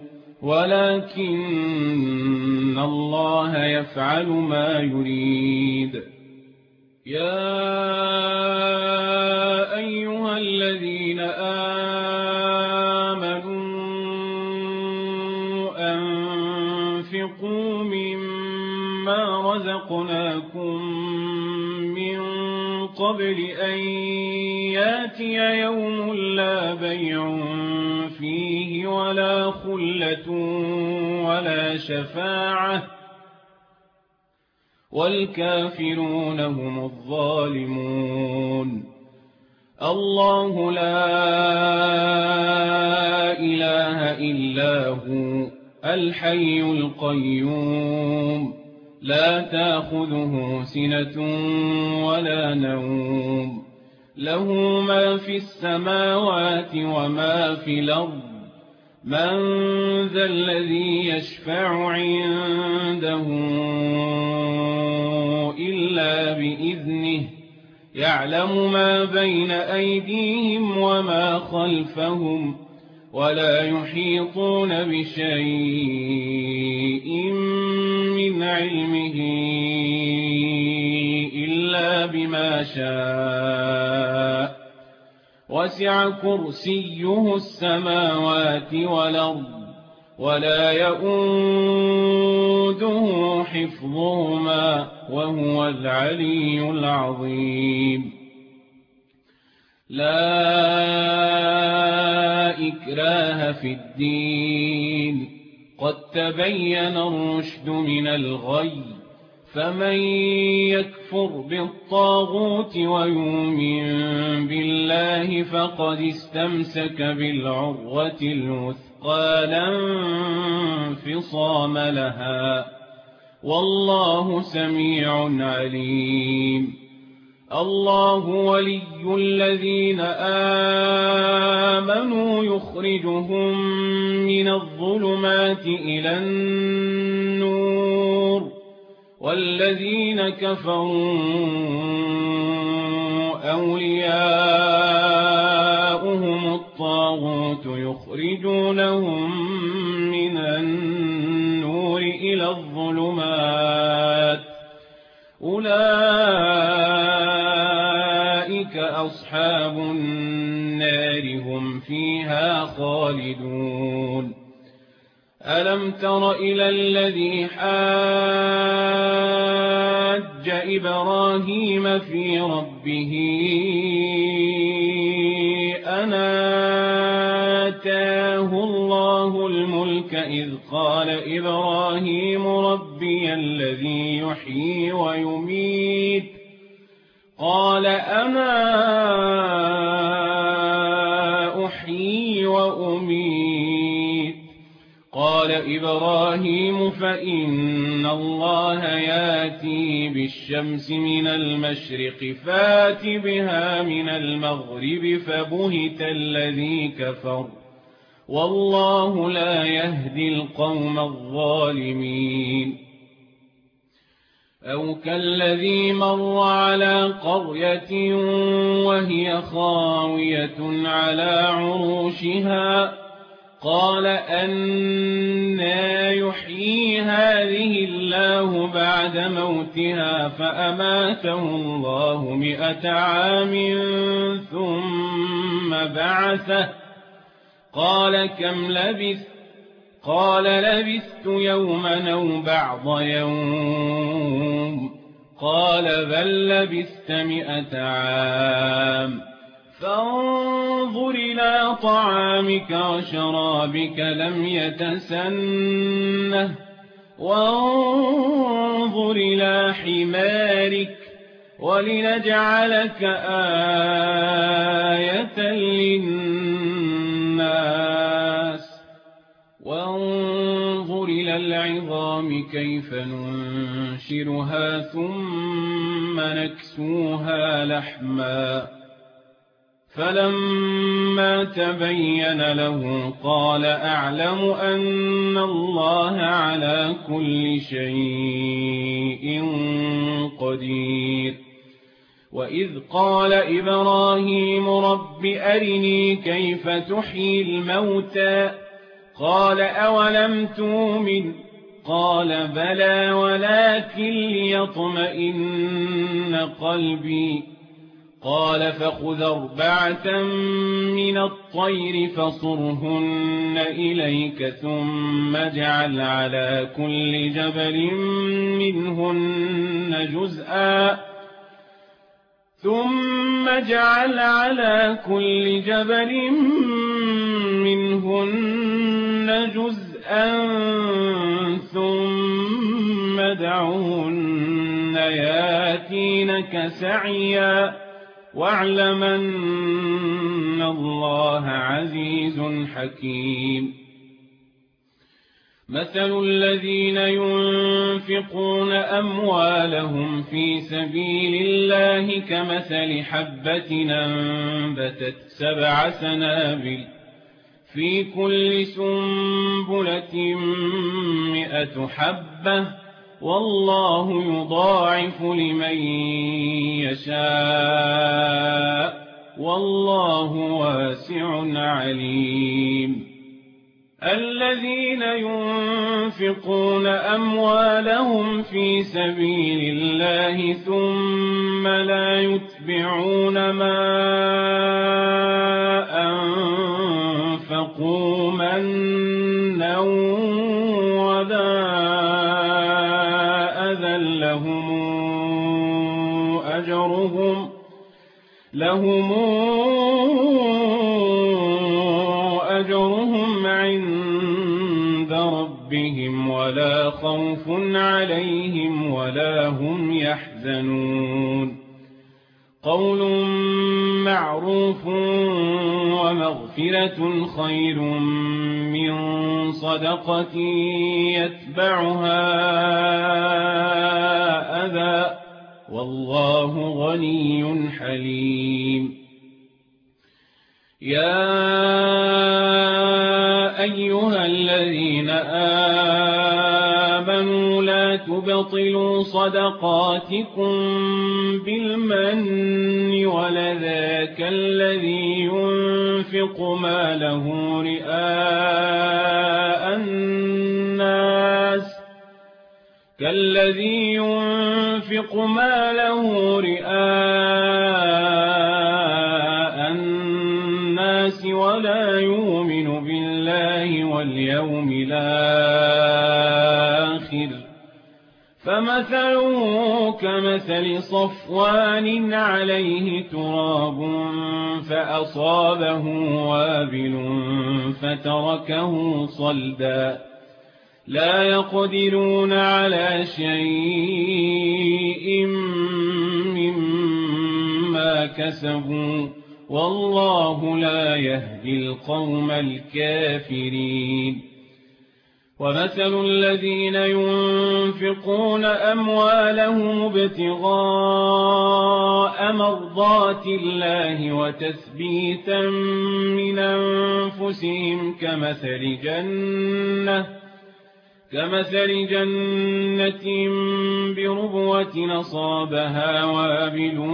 ولكن الله يفعل ما يريد يا أيها الذين آمنوا قبل أن ياتي يوم لا بيع فيه ولا خلة ولا شفاعة والكافرون هم الظالمون الله لا إله إلا هو الحي القيوم لا تأخذه سنة ولا نوم له ما في السماوات وما في الأرض من ذا الذي يشفع عنده إلا بإذنه يعلم ما بين أيديهم وما خلفهم ولا يحيطون بشيء من علمه إلا بما شاء وسع كرسيه السماوات والأرض ولا يؤوده حفظهما وهو العلي العظيم لا إكراه في الدين قد تبين الرشد من الغي فمن يكفر بالطاغوت ويؤمن بالله فقد استمسك بالعروة الوثقى لا انفصام لها والله سميع عليم الله ولي الذين آمنوا يخرجهم من الظلمات إلى النور والذين كفروا أولياؤهم الطاغوت يخرجونهم من النور إلى الظلمات أولئك أصحاب النار هم فيها خالدون ألم تر إلى الذي حاج إبراهيم في ربه أن آتاه الله الملك إذ قال إبراهيم ربي الذي يحيي ويميت قال أنا أحيي وأميت قال إبراهيم فإن الله ياتي بالشمس من المشرق فات بها من المغرب فبهت الذي كفر والله لا يهدي القوم الظالمين أو كالذي مر على قرية وهي خاوية على عروشها قال أنى يحيي هذه الله بعد موتها فأماته الله 100 عام ثم بعثه قال كم لبثت قال لبثت يوما أو بعض يوم قال بل لبثت 100 عام فانظر إلى طعامك وشرابك لم يتسنه وانظر إلى حمارك ولنجعلك آية للناس وانظر إلى العظام كيف ننشرها ثم نكسوها لحما فلما تبين له قال أعلم أن الله على كل شيء قدير وإذ قال إبراهيم رب أرني كيف تحيي الموتى قال أولم تؤمن قال بلى ولكن ليطمئن قلبي قال فخذ 4 من الطير فصرهن إليك ثم اجعل على كل جبل منهن جزءا ثم جعل على كل جبل منهن جزءا ثم دعوهن ياتينك سعيا واعلم أن الله عزيز حكيم مثل الذين ينفقون أموالهم في سبيل الله كمثل حبة أنبتت 7 سنابل في كل سنبلة 100 حبة والله يضاعف لمن يشاء والله واسع عليم الذين ينفقون أموالهم في سبيل الله ثم لا يتبعون ما أنفقوا منا ولا أذى لهم أجرهم عند ربهم ولا خوف عليهم ولا هم يحزنون قول معروف ومغفرة خير من صدقة يتبعها أذى والله غني حليم يا أيها الذين آمنوا لا تبطلوا صدقاتكم بالمن والأذى كالذي ينفق ماله رئاء الناس ولا يؤمن بالله واليوم الآخر فمثله كمثل صفوان عليه تراب فأصابه وابل فتركه صلدا لا يقدرون على شيء مما كسبوا والله لا يهدي القوم الكافرين ومثل الذين ينفقون أموالهم ابتغاء مرضات الله وتثبيتا من أنفسهم كمثل جنة بربوة أصابها وابل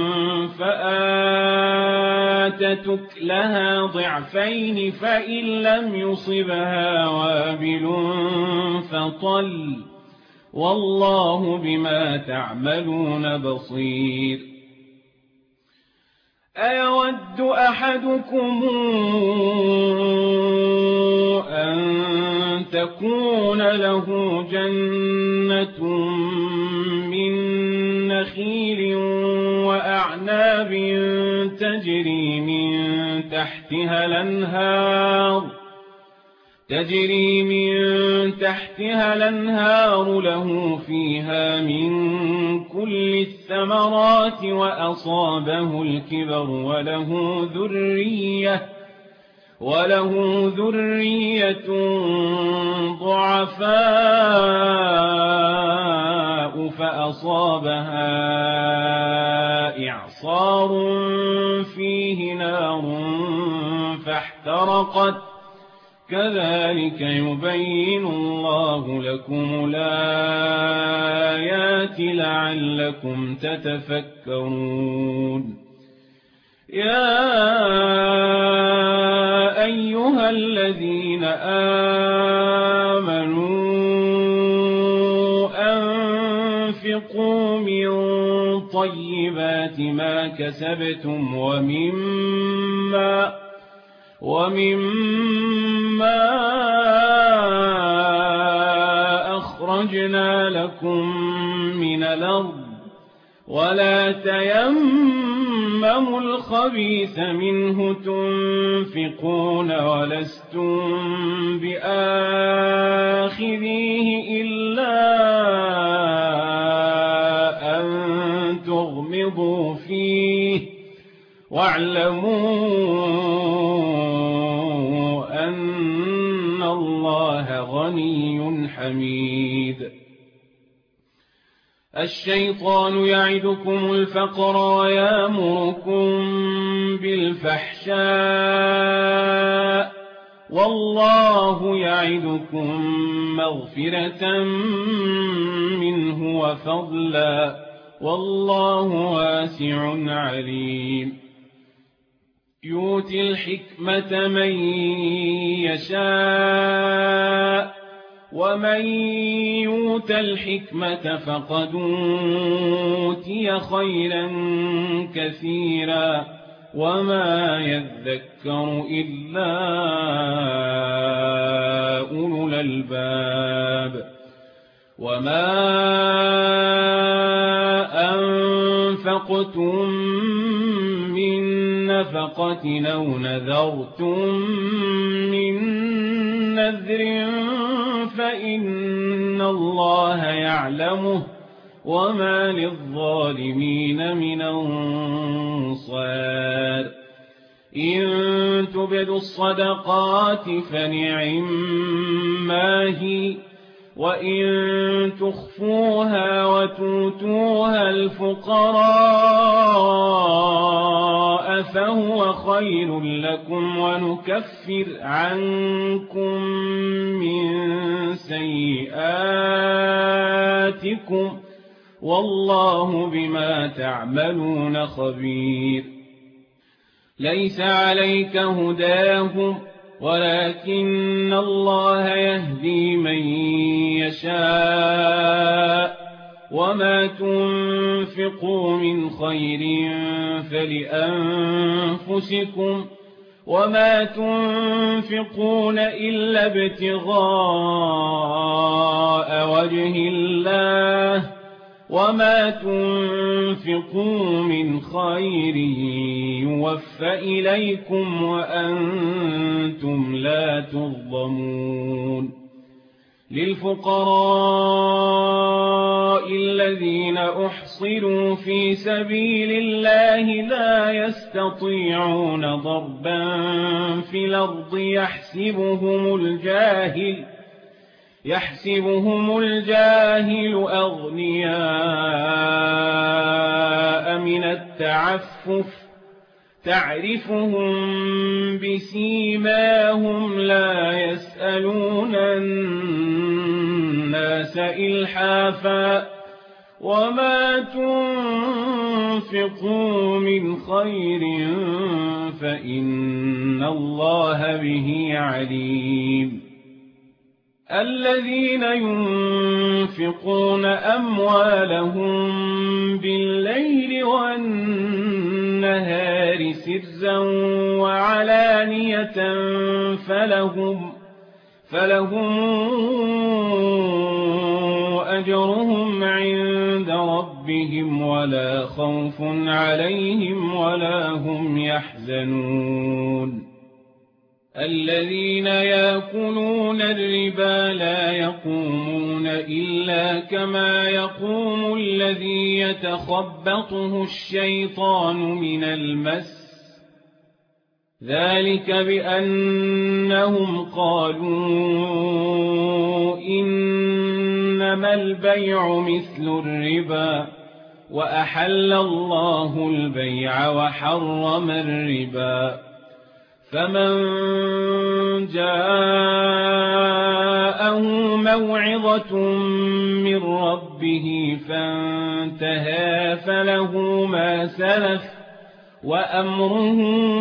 فآتت أكلها ضعفين فإن لم يصبها وابل فطل والله بما تعملون بصير أيود أحدكم أن تكون له جنة من نخيل وأعناب تجري من تحتها الأنهار له فيها من كل الثمرات وأصابه الكبر وله ذرية ضعفاء فأصابها إعصار فيه نار فاحترقت كذلك يبين الله لكم الآيات لعلكم تتفكرون يا أيها الذين آمنوا أنفقوا من طيبات ما كسبتم ومما أخرجنا لكم من الأرض ولا تيمموا الخبيث منه تنفقون ولستم بآخذيه إلا أن تغمضوا فيه واعلموا أن الله غني حميد. الشيطان يعدكم الفقر ويأمركم بالفحشاء والله يعدكم مغفرة منه وفضلا والله واسع عليم. يؤتي الحكمة من يشاء ومن يؤت الحكمة فقد أوتي خيرا كثيرا وما يذكر إلا أولو الألباب. وما أنفقتم من نفقة أو نذرتم من نذر فإن الله يعلمه وما للظالمين من أنصار. إن تبدوا الصدقات فنعما هي وإن تخفوها وتؤتوها الفقراء فهو خير لكم ونكفر عنكم من سيئاتكم والله بما تعملون خبير. ليس عليك هداهم ولكن الله يهدي من يشاء وما تنفقوا من خير فلأنفسكم وما تنفقون إلا ابتغاء وجه الله وما تنفقوا من خير يوفى إليكم وأنتم لا تظلمون. للفقراء الذين أحصروا في سبيل الله لا يستطيعون ضربا في الأرض يحسبهم الجاهل أغنياء من التعفف تعرفهم بسيماهم لا يسألون الناس إلحافا وما تنفقوا من خير فإن الله به عليم. الذين ينفقون أموالهم بالليل والنهار سرا وعلانية فلهم أجرهم عند ربهم ولا خوف عليهم ولا هم يحزنون. الذين يأكلون الربا لا يقومون إلا كما يقوم الذي يتخبطه الشيطان من المس ذلك بأنهم قالوا إنما البيع مثل الربا وأحل الله البيع وحرم الربا. فمن جاءه موعظة من ربه فانتهى فله ما سلف وأمره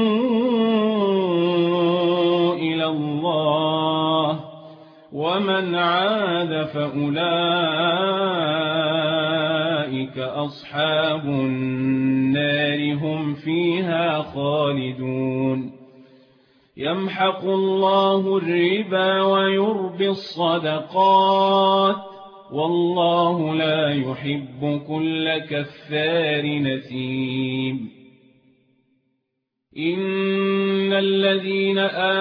إلى الله ومن عاد فأولئك أصحاب النار هم فيها خالدون. يمحق الله الربا ويربي الصدقات والله لا يحب كل كفار نثيم. إن الذين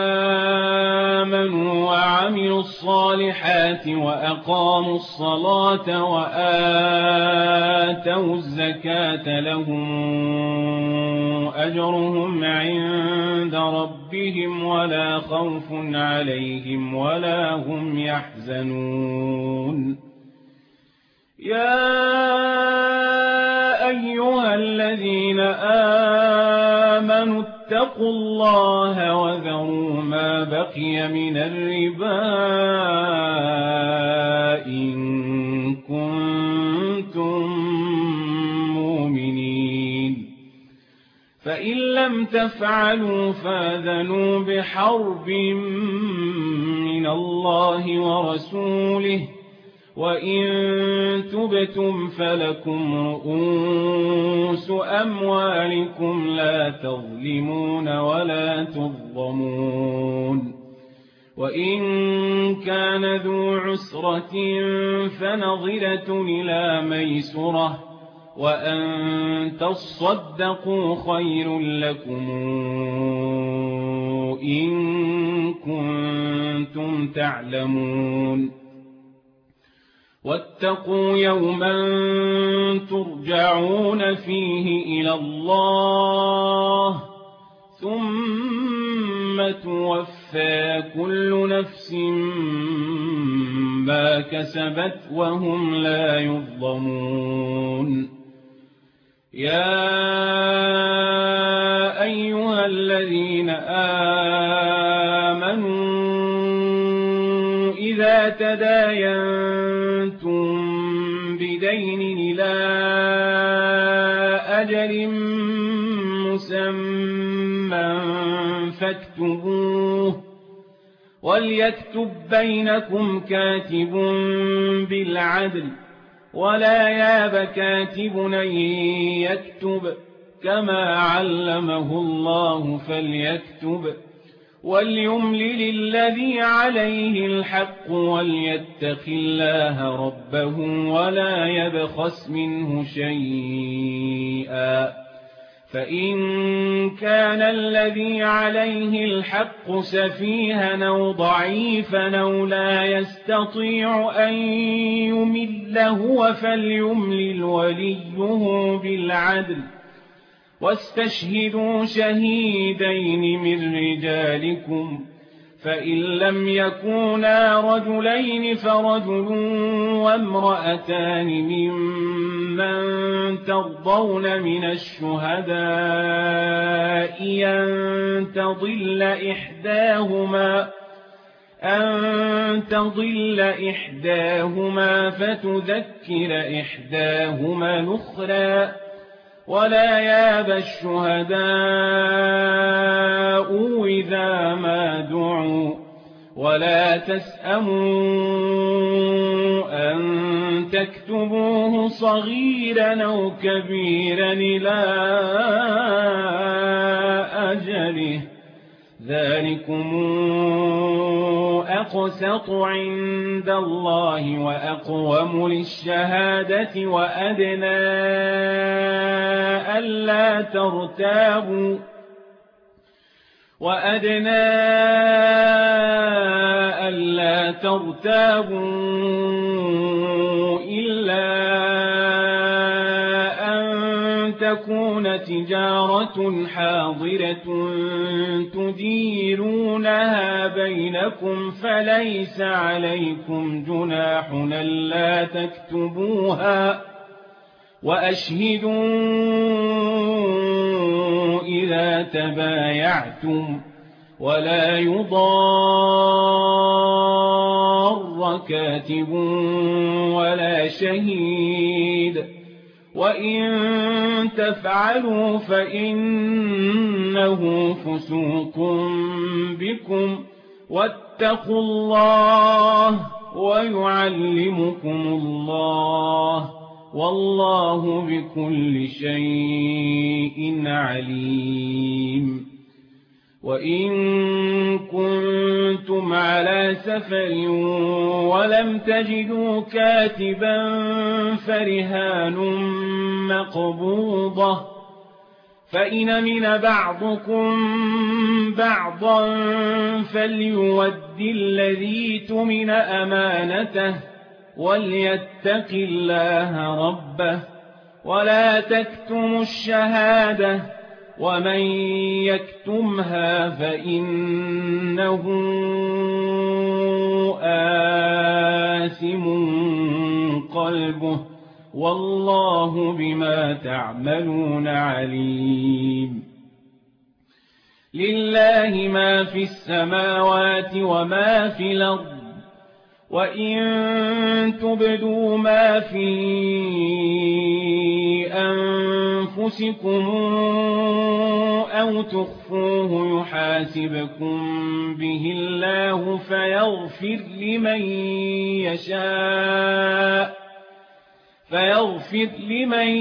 آمنوا وعملوا الصالحات وأقاموا الصلاة وآتوا الزكاة لهم أجرهم عند ربهم ولا خوف عليهم ولا هم يحزنون. يا أيها الذين آمنوا اتقوا الله وذروا ما بقي من الربا إن كنتم مؤمنين، فإن لم تفعلوا فآذنوا بحرب من الله ورسوله، وإن تبتم فلكم رؤوس أموالكم لا تظلمون ولا تظلمون. وإن كان ذو عسرة فنظرة إلى ميسرة، وأن تصدقوا خير لكم إن كنتم تعلمون. واتقوا يوما ترجعون فيه إلى الله ثم توفى كل نفس ما كسبت وهم لا يظلمون. يا أيها الذين آمنوا إذا تداينتم بدين إلى أجل مسمى فاكتبوه، وليكتب بينكم كاتب بالعدل، ولا ياب كاتب أن يكتب كما علمه الله فليكتب، وليملل الذي عليه الحق وليتق الله ربه ولا يبخس منه شيئا، فإن كان الذي عليه الحق سفيها أو ضعيفا أو لا يستطيع أن يمل هو فليملل وليه بالعدل، واستشهدوا شهيدين من رجالكم، فإن لم يكونا رجلين فرجل وامرأتان ممن ترضون من الشهداء أن تضل إحداهما فتذكر إحداهما الأخرى، ولا ياب الشهداء إذا ما دعوا، ولا تسأموا أن تكتبوه صغيرا أو كبيرا إلى أجله، ذلكم أقسط عند الله وأقوم للشهادة وأدنى ألا ترتابوا إلا أن تكون تجارة حاضرة تديرونها بينكم فليس عليكم جناح ألا تكتبوها، وأشهدوا إذا تبايعتم، ولا يضار كاتب ولا شهيد، وإن تفعلوا فإنه فسوق بكم، واتقوا الله ويعلمكم الله، والله بكل شيء عليم. وإن كنتم على سفر ولم تجدوا كاتبا فرهان مقبوضة، فإن أمن بعضكم بعضا فليؤد الذي اؤتمن أمانته وليتق الله ربه ولا تكتموا الشهادة، ومن يكتمها فإنه آثم قلبه والله بما تعملون عليم. لله ما في السماوات وما في الأرض، وإن تبدوا ما في أنفسكم أو تخفوه يحاسبكم به الله فيغفر لمن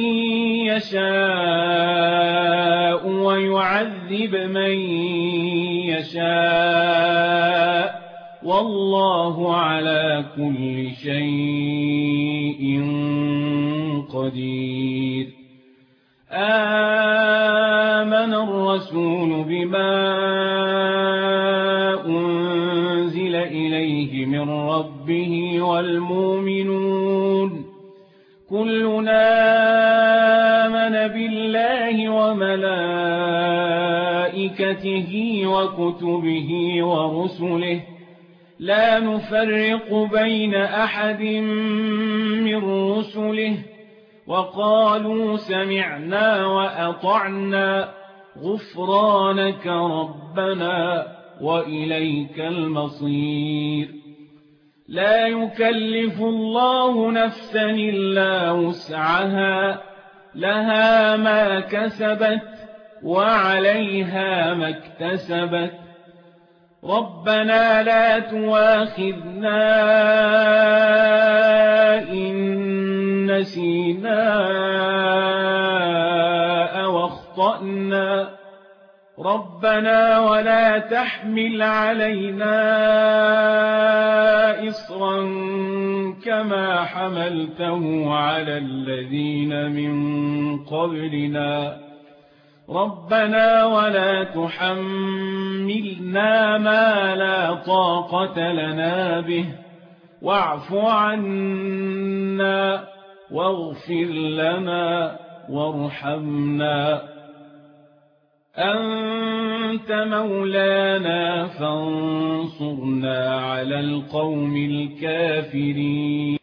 يشاء ويعذب من يشاء، والله على كل شيء قدير. آمن الرسول بما أنزل إليه من ربه والمؤمنون كلنا آمن بالله وملائكته وكتبه ورسله لا نفرق بين أحد من رسله وقالوا سمعنا وأطعنا غفرانك ربنا وإليك المصير. لا يكلف الله نفسا إلا وسعها، لها ما كسبت وعليها ما اكتسبت. ربنا لا تؤاخذنا إن نسينا أو أخطأنا، ربنا ولا تحمل علينا إصرا كما حملته على الذين من قبلنا، ربنا ولا تحملنا ما لا طاقة لنا به واعف عنا واغفر لنا وارحمنا، أنت مولانا فانصرنا على القوم الكافرين.